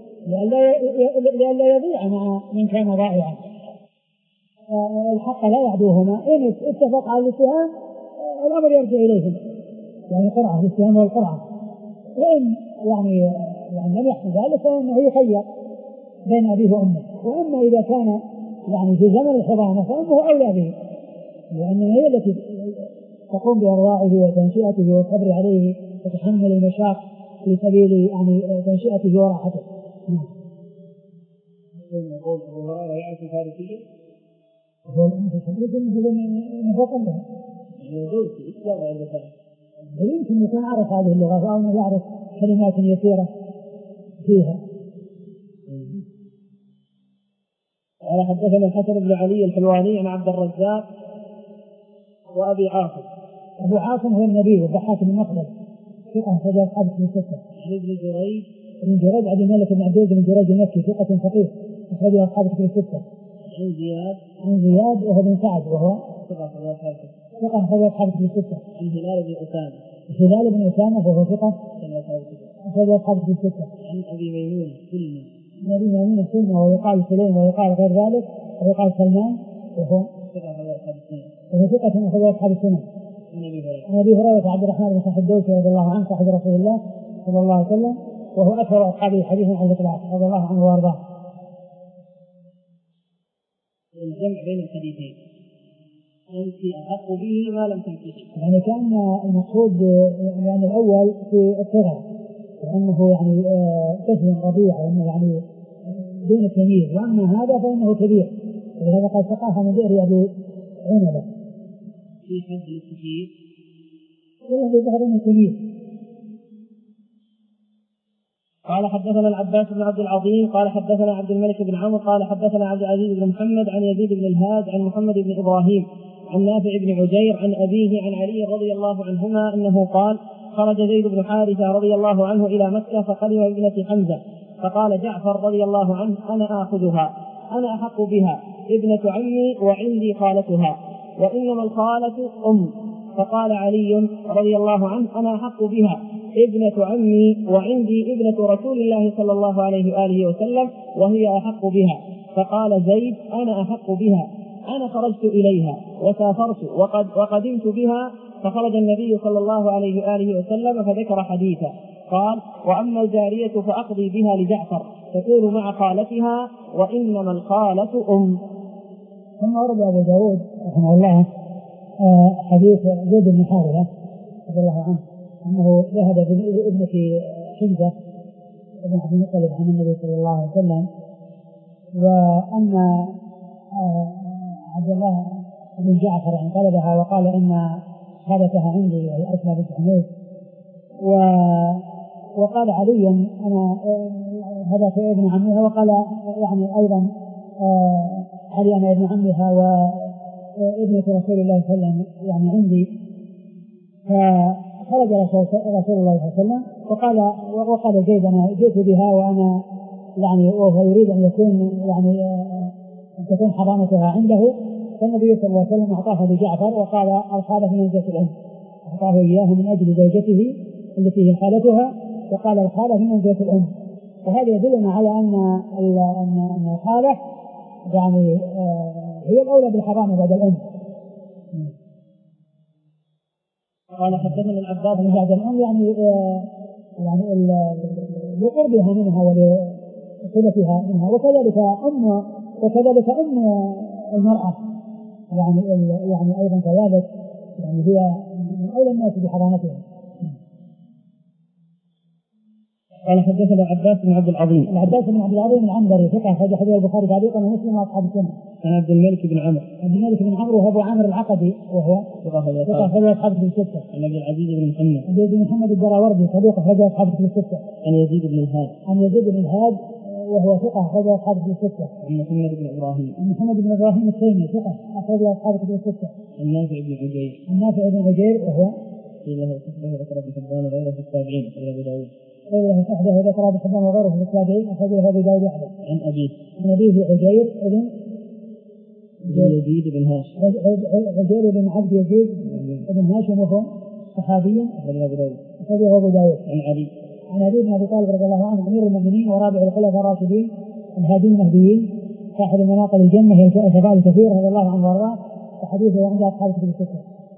لئلا يضيع مع من كان ضائعا. الحق لا يعدوهما، إن اتفق على الاتهام الأمر يرجع إليهم، يعني قرعة الاتهام والقرعة. وإن يعني يعني لم يحصل ذلك فإنه يخير بين أبيه وأمه. وأما إذا كان يعني في زمن الحضانة فأمه أولى به، لأنها هي التي تقوم بإرضاعه وتنشئته والصبر عليه وتحمل المشاق في سبيل يعني تنشئته وراحته. يقول أبو هريرة يعرف الفارسية؟ هو الحديث أنه فقط له يمكن يكون عرف هذه اللغة أو أنه يعرف كلمات يسيرة فيها. قال حدثنا الحسن بن علي الحلواني عن عبد الرزاق وأبي عاصم. أبو عاصم هو النبي والضحاك بن مخلد ثقة أخرجه أصحاب الكتب الستة. عن ابن جريج ابن جريج عبد الملك بن عبد العزيز بن جريج المكي ثقة فقيه أخرجه أصحاب الكتب الستة. عن زياد عن زياد وهو بن سعد وهو ثقة أخرجه أصحاب الكتب ثقة أخرجه أصحاب الكتب الستة. عن هلال بن أسامة هلال بن أسامة وهو ثقة أخرجه أصحاب الكتب الستة. عن أبي ميمون سلمى عن أبي ميمون سلمى ويقال سليم ويقال غير ذلك ويقال سلمان وهو ثقة أخرجه أصحاب السنة. وهو ثقة أخرجه أصحاب السنة. عن أبي هريرة عبد الرحمن بن صخر الدوسي رضي الله عنه صاحب رسول الله صلى الله عليه وسلم وهو أكثر أصحابه حديثا عن الإطلاق رضي الله عنه وأرضاه. الجمع بين الحديثين أنت أحق به ما لم تنكحه، يعني كان المقصود يعني الأول في الصغر لأنه يعني طفل رضيع وأنه يعني دون التمييز، وأما هذا فإنه كبير ولهذا قد سقاها من بئر أبي عنبة. في حد التخيير والذي ظهر من التمييز. قال حدثنا العباس بن عبد العظيم قال حدثنا عبد الملك بن عمرو قال حدثنا عبد العزيز بن محمد عن يزيد بن الهاد عن محمد بن إبراهيم عن نافع بن عجير عن أبيه عن علي رضي الله عنهما أنه قال: خرج زيد بن حارثة رضي الله عنه إلى مكة فقدم ابنة حمزة فقال جعفر رضي الله عنه أنا آخذها، أنا أحق بها، ابنة عمي وعندي خالتها، وإنما الخالة أم. فقال علي رضي الله عنه أنا أحق بها، ابنة عمي وعندي ابنة رسول الله صلى الله عليه وآله وسلم وهي أحق بها. فقال زيد أنا أحق بها، أنا خرجت إليها وسافرت وقد وقدمت بها. فخرج النبي صلى الله عليه وآله وسلم فذكر حديثا قال وأما الجارية فأقضي بها لجعفر تكون مع خالتها وإنما الخالة أم. ثم ورد أبو داود رحمه الله حديث زيد بن حارثة رضي الله عنه أنه ذهب بابنة حمزة ابن عبد المطلب عن النبي صلى الله عليه وسلم، وأن عبد الله بن جعفر يعني طلبها وقال إن خالتها عندي وهي أسماء بنت حميد، وقال علي أنا هذا ابن عمها، وقال يعني أيضا علي أنا ابن عمها وابنة رسول الله صلى الله عليه وسلم يعني عندي. فخرج رسول الله صلى الله عليه وسلم وقال وقال زيد أنا جئت بها وأنا يعني وهو يريد أن يكون يعني أن تكون حضانتها عنده. فالنبي صلى الله عليه وسلم أعطاها لجعفر وقال الخالة من زوجة الأم، أعطاه إياه من أجل زوجته التي هي خالتها، وقال الخالة من زوجة الأم. وهذا يدلنا على أن أن الخالة يعني هي الأولى بالحضانة بعد الأم. قال حدثنا العباس بعد الأم يعني يعني لقربها منها ولصلتها منها، وكذلك أم وكذلك أم المرأة يعني يعني أيضا كذلك يعني هي من أولى الناس بحضانتها. قال حدثنا عباس بن عبد العظيم العباس بن عبد العظيم العنبري ثقة أخرج حديث البخاري تعليقا ومسلم وأصحاب السنة. عن عبد الملك بن عمرو عبد الملك بن عمرو وهو أبو عامر العقدي وهو ثقة أخرج أصحاب الستة. عن عبد العزيز بن محمد عبد بن محمد الدراوردي صدوق أخرج أصحاب الستة. عن يزيد بن الهاد عن يزيد بن الهاد وهو ثقة أخرج أصحاب الستة. عن محمد بن إبراهيم عن محمد بن إبراهيم التيمي ثقة أخرج أصحاب الستة. عن نافع بن عجير عن نافع بن عجير وهو قيل له صحبه ذكر ابن حبان وغيره في التابعين أخرج أبو داود غيره صحبه ذكر ابن حبان وغيره في التابعين أخرجه أبو داود وحده. عن أبيه عن أبيه عجير ابن يزيد بن هاشم عجير بن عبد يزيد بن هاشم وهو صحابي أخرجه أبو داود أخرجه أبو داود. عن علي عن علي بن أبي طالب رضي الله عنه أمير المؤمنين ورابع الخلفاء الراشدين الهادين المهديين صاحب مناقب الجنة هي الفضائل كثير رضي الله عنه وارضاه، وحديثه عند أصحاب الكتب الستة.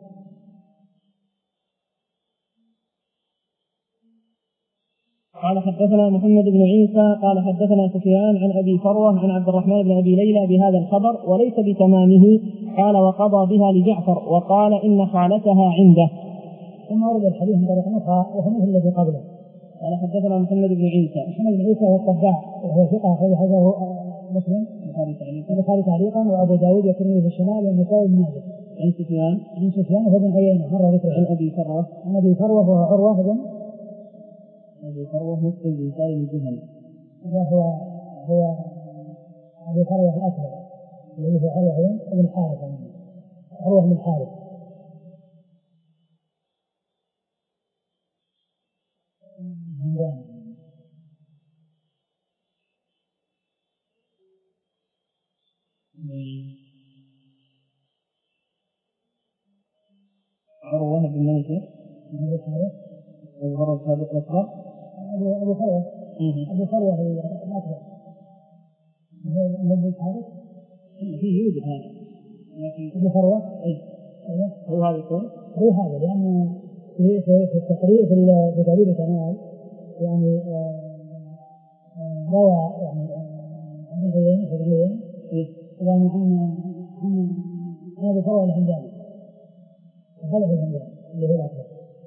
قال حدثنا محمد بن عيسى قال حدثنا سفيان عن أبي فروة عن عبد الرحمن بن أبي ليلى بهذا الخبر وليس بتمامه. قال وقضى بها لجعفر وقال إن خالتها عنده. ثم ورد الحديث من طريق أخرى وهو مثل الذي قبله. قال حدثنا محمد بن عيسى محمد بن عيسى والطباع وهو ثقة أخرج حديثه مسلم البخاري تعليقا وأبو داود والترمذي في الشمال والنسائي بن ماجه. عن سفيان عن سفيان وهو بن عيينة مر ذكره. عن أبي فروة عن أبي فروة وهو عروة بن أبي فروة مسلم بن سالم الجهني هو هو أبي فروة الأكبر الذي هو عروة بن الحارث عروة بن الحارث. عروة بن مالك أبو فروة أبو فروة السابق الأكبر أبو أبو فروة أبو فروة الأكبر هو ابن الحارث في يوجد هذا أبو فروة هو هذا يكون هو هذا لأنه في في التقرير في دليل الكمال يعني روى يعني عن غيره في غيره يعني عن عن عن أبو فروة الحمداني هذا هو الحمداني اللي هو الأكبر.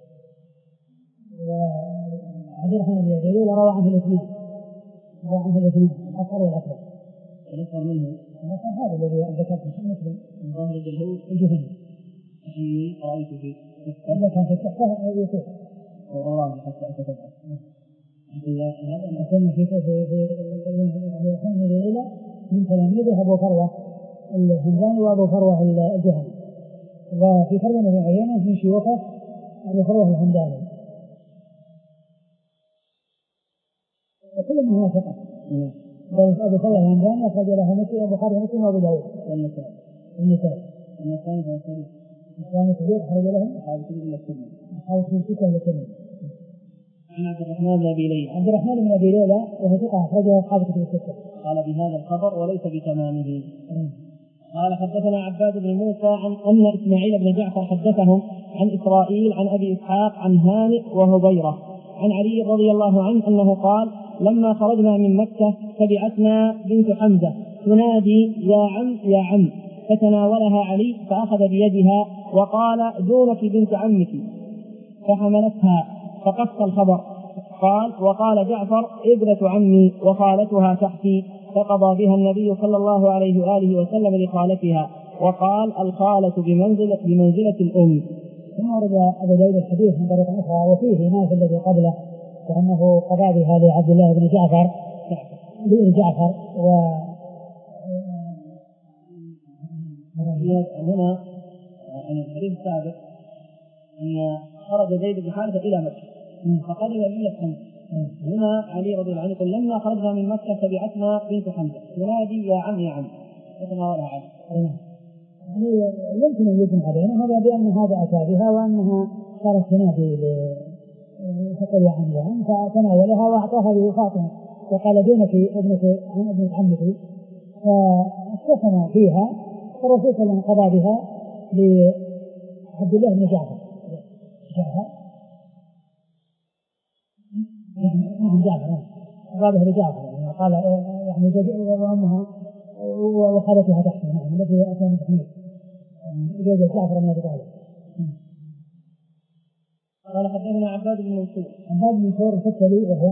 وعبد الرحمن بن أبي ليلى روى عنه الاثنين روى عنه الاثنين الأكبر والأكبر. الأكبر منه هذا الذي ذكرته مسلم من ظاهر الجهود الجهني في رأيت في إذا كان في التحفة يصير والله حتى أتتبع هذا أكون في في في الحين الليلة من تلاميذه أبو فروة الحمداني وأبو فروة الجهني، وفي ترجمة ابن عيينة من شيوخه أبو فروة الحمداني. وكل منها ثقة. أبو ثور الهمداني أخرج له مسلم البخاري ومسلم وأبو داود والنسائي. النسائي النسائي هو صحيح. الثاني كبير أخرج له أصحاب الكتب إلا الترمذي. أصحاب الكتب إلا الترمذي. عن عبد الرحمن بن أبي ليلى. عبد الرحمن بن أبي ليلى وهو ثقة أخرجه أصحاب الكتب الستة. قال بهذا الخبر وليس بتمامه. قال حدثنا عباد بن موسى عن أن إسماعيل بن جعفر حدثهم عن إسرائيل عن أبي إسحاق عن هانئ وهبيرة عن علي رضي الله عنه أنه قال لما خرجنا من مكة تبعتنا بنت حمزة تنادي يا عم يا عم، فتناولها علي فأخذ بيدها وقال دونك بنت عمك، فحملتها فقص الخبر. قال وقال جعفر ابنة عمي وخالتها تحتي، فقضى بها النبي صلى الله عليه وآله وسلم لخالتها، وقال الخالة بمنزلة, بمنزلة الأم. ثم ورد أبو داود الحديث من طريق أخرى وفيه ما في الذي قبله، وأنه قضى بها لعبد الله بن جعفر بن جعفر و هنا يعني الحديث السابق أن خرج زيد بن حارثة إلى مكة فقدم بنت حمزة. هنا علي رضي الله عنه يقول لما خرجنا من مكة تبعتنا بنت حمزة تنادي يا عم يا عم، فتناولها علي. يمكن أن يجمع بينهم هذا بأن هذا أتى بها وأنها صارت تنادي فقل يا عم يا عم، فتناولها وأعطاها لفاطمة وقال دونك ابنة عن ابنة عمك، فاستثنى فيها الرسول صلى الله عليه وسلم قضى بها لعبد الله بن جعفر جعفر نعم جعفر قضى بها لجعفر يعني قال يعني وأمها وخالتها تحته نعم التي أتى من تحميل زوجة جعفر بن أبي طالب. قال حدثنا عباد بن منصور. عباد بن منصور الفتلي وهو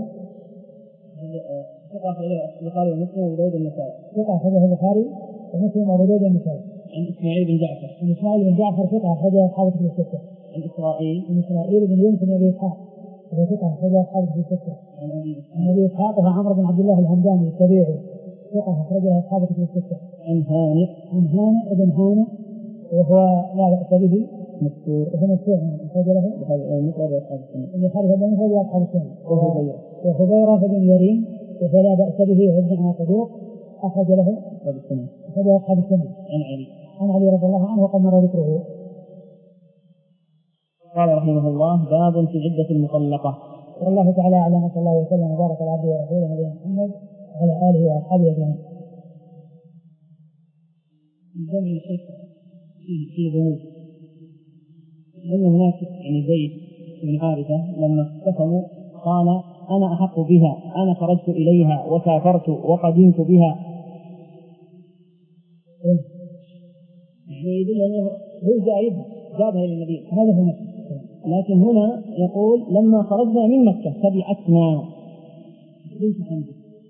ثقة أخرجه البخاري ومسلم وأبو داود النسائي. ثقة أخرجه البخاري ومسلم وأبو داود النسائي. عن إسماعيل بن جعفر. عن إسماعيل بن جعفر ثقة أخرجه أصحاب الكتب الستة. عن إسرائيل. عن إسرائيل بن يونس بن أبي إسحاق وهو ثقة أخرجه أصحاب الكتب الستة. عن أبي إسحاق وهو عمرو بن عبد الله الهمداني التبيعي ثقة أخرجه أصحاب الكتب الستة. عن هانئ. عن هانئ بن هانئ وهو لا بأس به مذكور. وهو مذكور أخرج له مفرد أصحاب السنة. البخاري في مفرد أصحاب السنة. وهبيرة. وهبيرة بن يرين وهو لا بأس به وابن صدوق أخرج له أصحاب السنة. أخرج أصحاب السنة. عن علي. عن علي رضي الله عنه وقد مر ذكره. قال رحمه الله باب في عدة المطلقة. والله تعالى أعلم صلى الله وسلم وبارك على عبده ورسوله نبينا محمد وعلى آله وأصحابه أجمعين. الجمع الشيخ فيه فيه ذنوب، لأن هناك يعني زيد بن حارثة لما اختصموا قال أنا أحق بها، أنا خرجت إليها وسافرت وقدمت بها، يعني يدل أنه هو جايبها جابها إلى المدينة هذا هو نفسه. لكن هنا يقول لما خرجنا من مكة تبعتنا بنت حمزة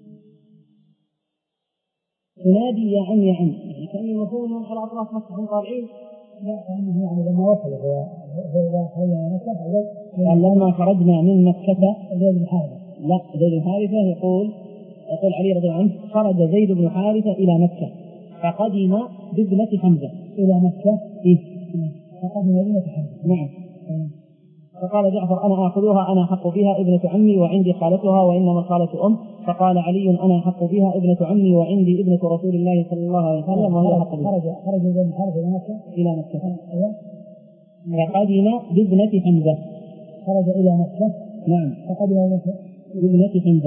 تنادي يا عم يا عم، يعني كان المفروض من على أطراف مكة هم طالعين. لا يعني يعني لما وصلوا هو هو خرجنا مكة قال لما خرجنا من مكة زيد بن حارثة. لا زيد بن حارثة يقول يقول علي رضي الله عنه خرج زيد بن حارثة إلى مكة فقدم بابنة حمزة إلى مكة إيه؟ فقدم بابنة حمزة. نعم. فقال جعفر أنا آخذها أنا أحق بها ابنة عمي وعندي خالتها وإنما الخالة أم. فقال علي أنا أحق بها ابنة عمي وعندي ابنة رسول الله صلى الله عليه وسلم وهي أحق بها. خرج خرج زيد بن حارثة إلى مكة إلى مكة فقدم بابنة حمزة. خرج إلى مكة. نعم. فقدم بابنة حمزة.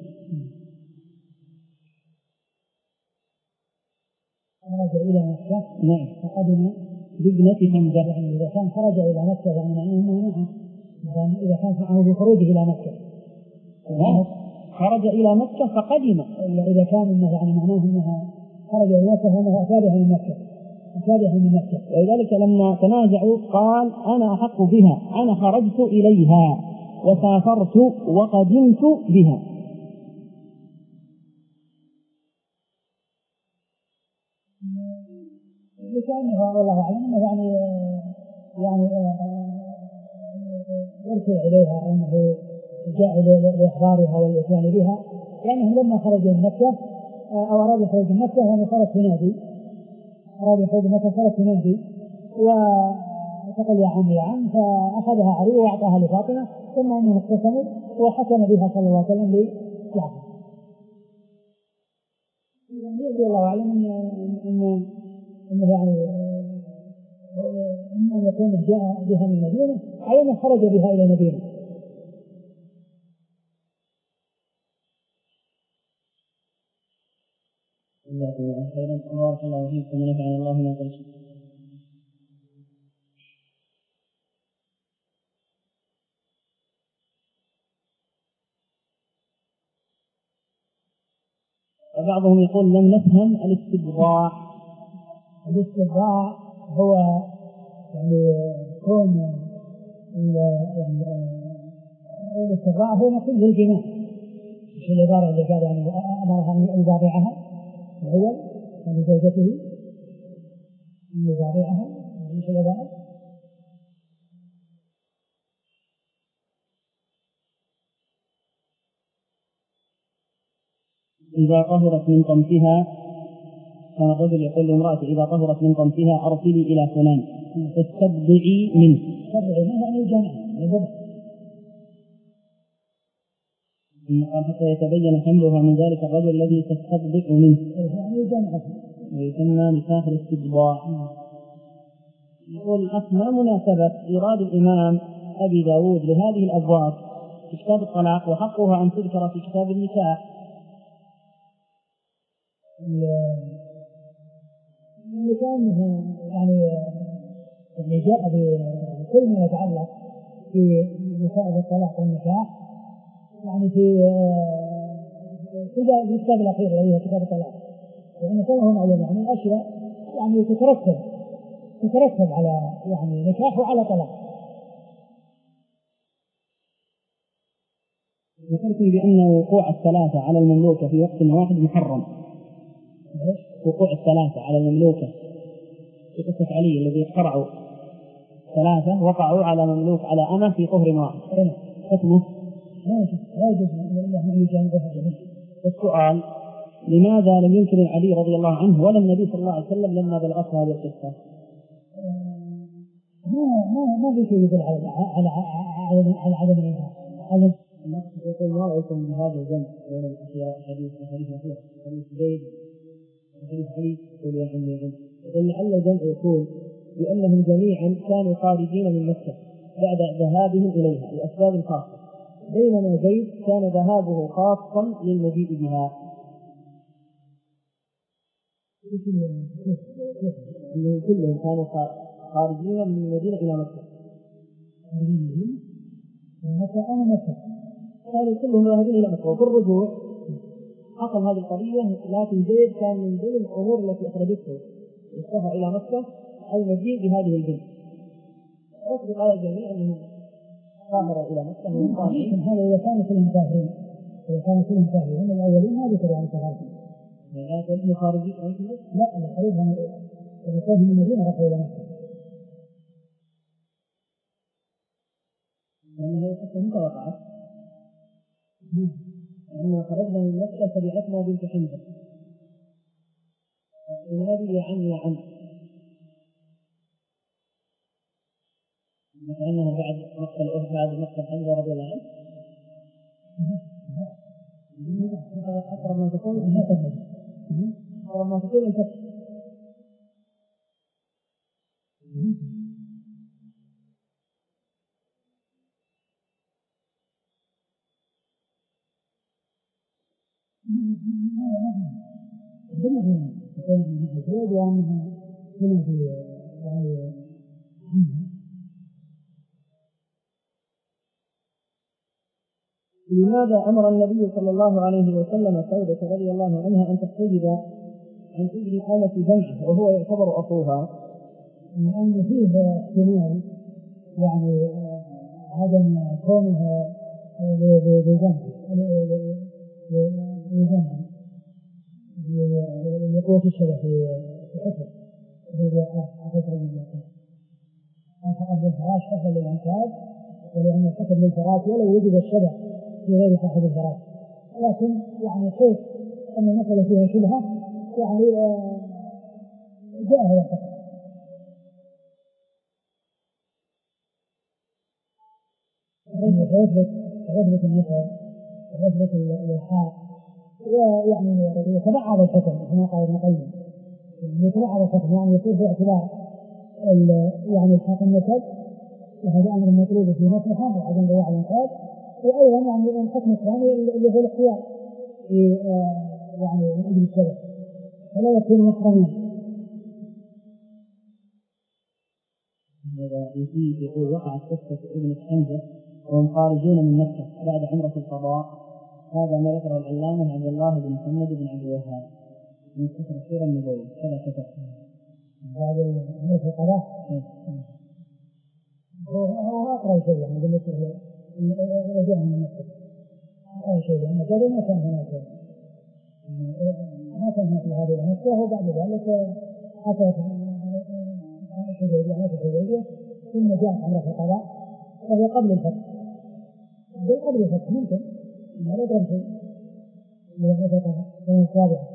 خرج إلى مكة. نعم. فقدم بابنة حمزة. يعني إذا كان خرج إلى مكة يعني معناه أنه نعم إذا كان معه بخروجه إلى مكة. خرج إلى مكة فقدم. إذا كان إنه يعني معناه أنها خرج إلى مكة فأنه أتى بها من مكة أتى بها من مكة. ولذلك لما تنازعوا قال أنا أحق بها أنا خرجت إليها وسافرت وقدمت بها. كأنه والله أعلم أنه يعني يعني يرجع إليها أنه جاء لإخبارها والإتيان بها، لأنهم لما خرجوا من مكة أو أرادوا خروج من مكة يعني صارت تنادي أرادوا خروج من مكة صارت تنادي وتقول يا عم يا عم، فأخذها علي وأعطاها لفاطمة ثم أنهم اقتسموا وحكم بها صلى الله عليه وسلم إطلاقا. يعني يقول الله أعلم أن أن أنه يعني إما يكون جاء بها من المدينة أو أنه خرج بها إلى المدينة. الله خيرا بارك الله فيكم ونفعنا الله ما قلت. وبعضهم يقول لم نفهم الاستبراء. الاستبراء هو يعني كون يعني الاستبراء هو نقول للجناح، مش العبارة اللي قال يعني أمرها أن يبارعها الأول يعني زوجته أن يبارعها، مش العبارة. إذا طهرت من قمتها، كان الرجل يقول لامرأته إذا طهرت من قمتها أرسلي إلى فلان فاستبضعي منه. استبضعي منه يعني الجمع، قال حتى يتبين حملها من ذلك الرجل الذي تستبضع منه، يعني الجمع ويسمى نكاح الاستبضاع. يقول الأخ ما مناسبة إيراد الإمام أبي داود لهذه الأبواب في كتاب الطلاق وحقها أن تذكر في كتاب النكاح؟ اللي كان يعني اللي جاء بكل ما يتعلق في مسائل الطلاق والنكاح يعني في في الكتاب الأخير الذي هو كتاب الطلاق، لأن كما هو معلوم يعني أشياء يعني تترتب تترتب على يعني نكاح وعلى طلاق. ذكرت بأن وقوع الثلاثة على المملوكة في وقت واحد محرم. وقوع الثلاثة على المملوكة في قصة علي الذي اخترعوا ثلاثة وقعوا على مملوك على أمة في طهر واحد حكمه لا يجوز أن يجانبه. السؤال لماذا لم ينكر علي رضي الله عنه ولا النبي صلى الله عليه وسلم لما بلغته هذه القصة؟ ما ما ما في شيء يدل على على على على عدم الإنكار. هذا يقول ما رأيكم بهذا الجمع بين الأخيرة حديث حديث أخير حديث زيد وحديث علي يقول يا عمي عم يقول لعل الجمع يكون بأنهم جميعا كانوا خارجين من مكة بعد ذهابهم إليها لأسباب خاصة، بينما زيد كان ذهابه خاصا للمجيء بها. أنهم كلهم كانوا خارجين من المدينة إلى مكة. مكة أنا مكة كانوا كلهم ذاهبين إلى مكة، وفي الرجوع حصل هذه القضية، لكن زيد كان من ضمن الأمور التي أخرجته السفر إلى مكة المجيء بهذه البنت. أصدق على الجميع أنهم سافروا إلى مكة من طالعين. هذا إذا كانوا كلهم كافرين، إذا كانوا كلهم كافرين هم الأولين ما ذكروا عن كفارهم. لا تكونوا خارجين لا الخروج من الخروج من المدينة راحوا إلى مكة. لأن هذه القصة متى وقعت؟ لما خرجنا من مكة تبعتنا بنت حمزة تنادي يا عم يا عم، كأنها بعد مقتل أحد بعد مقتل حمزة رضي الله عنه. أقرب ما تكون أقرب ما تكون الفتح. لماذا أمر النبي صلى الله عليه وسلم سودة رضي الله عنها أن تحتجب عن ابن آلة جمعه وهو يعتبر أخوها؟ لأن فيه احتمال يعني عدم كونها بجمع بجمع لقوة الشبه في الحفر في الوقاف حفر من الوقاف حفر بالفراش حفر للأنكاد، ولأن الحفر للفراش ولو وجد الشبه في غير صاحب الفراش، لكن يعني كيف أن المسألة فيها شبهة يعني جاء هذا الحفر. يثبت يثبت النفع نسبة الإلحاق ويعني يتبعض الحكم كما قال ابن القيم، يتبعض الحكم يعني يصير في اعتبار يعني الحاق النسب وهذا أمر مطلوب في مصلحة وعدم ضياع الإنقاذ، وأيضا يعني الحكم الثاني اللي هو الاختيار في يعني من أجل السبب فلا يكون محرما. هذا يزيد يقول وقعت قصة ابن حمزة وهم خارجون من مكة بعد عمرة القضاء، هذا ما ذكره العلامة عبد الله بن محمد بن عبد الوهاب من كتب السيرة النبوية كذا كتب بعد عمرة القضاء. هو أقرأ شيء يعني بالنسبة رجوع من مكة أقرأ شيء لأن جابر ما كان هناك ما كان هناك هذه المكة، وبعد ذلك أتت الحديبية عمرة الحديبية ثم جاءت عمرة القضاء وهي قبل الفتح قبل الفتح ممكن ما لا يدرم شيء من عمرة القضاء من السابعة.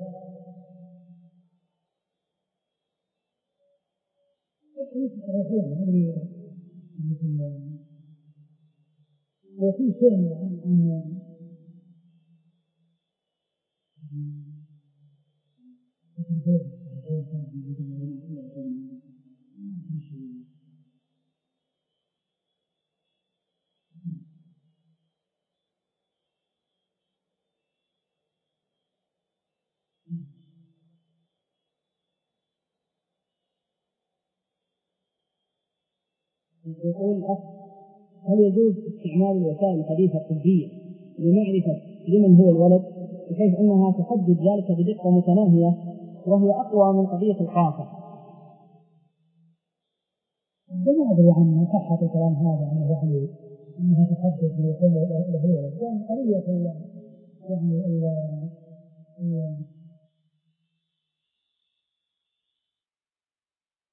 وفي شيء عن يقول هل يجوز استعمال الوسائل الحديثة الطبية لمعرفة لمن هو الولد بحيث أنها تحدد ذلك بدقة متناهية وهي أقوى من قضية القاطع؟ ما أدري عن صحة الكلام هذا أنه يعني أنها تحدد لكل الولد، يعني قضية يعني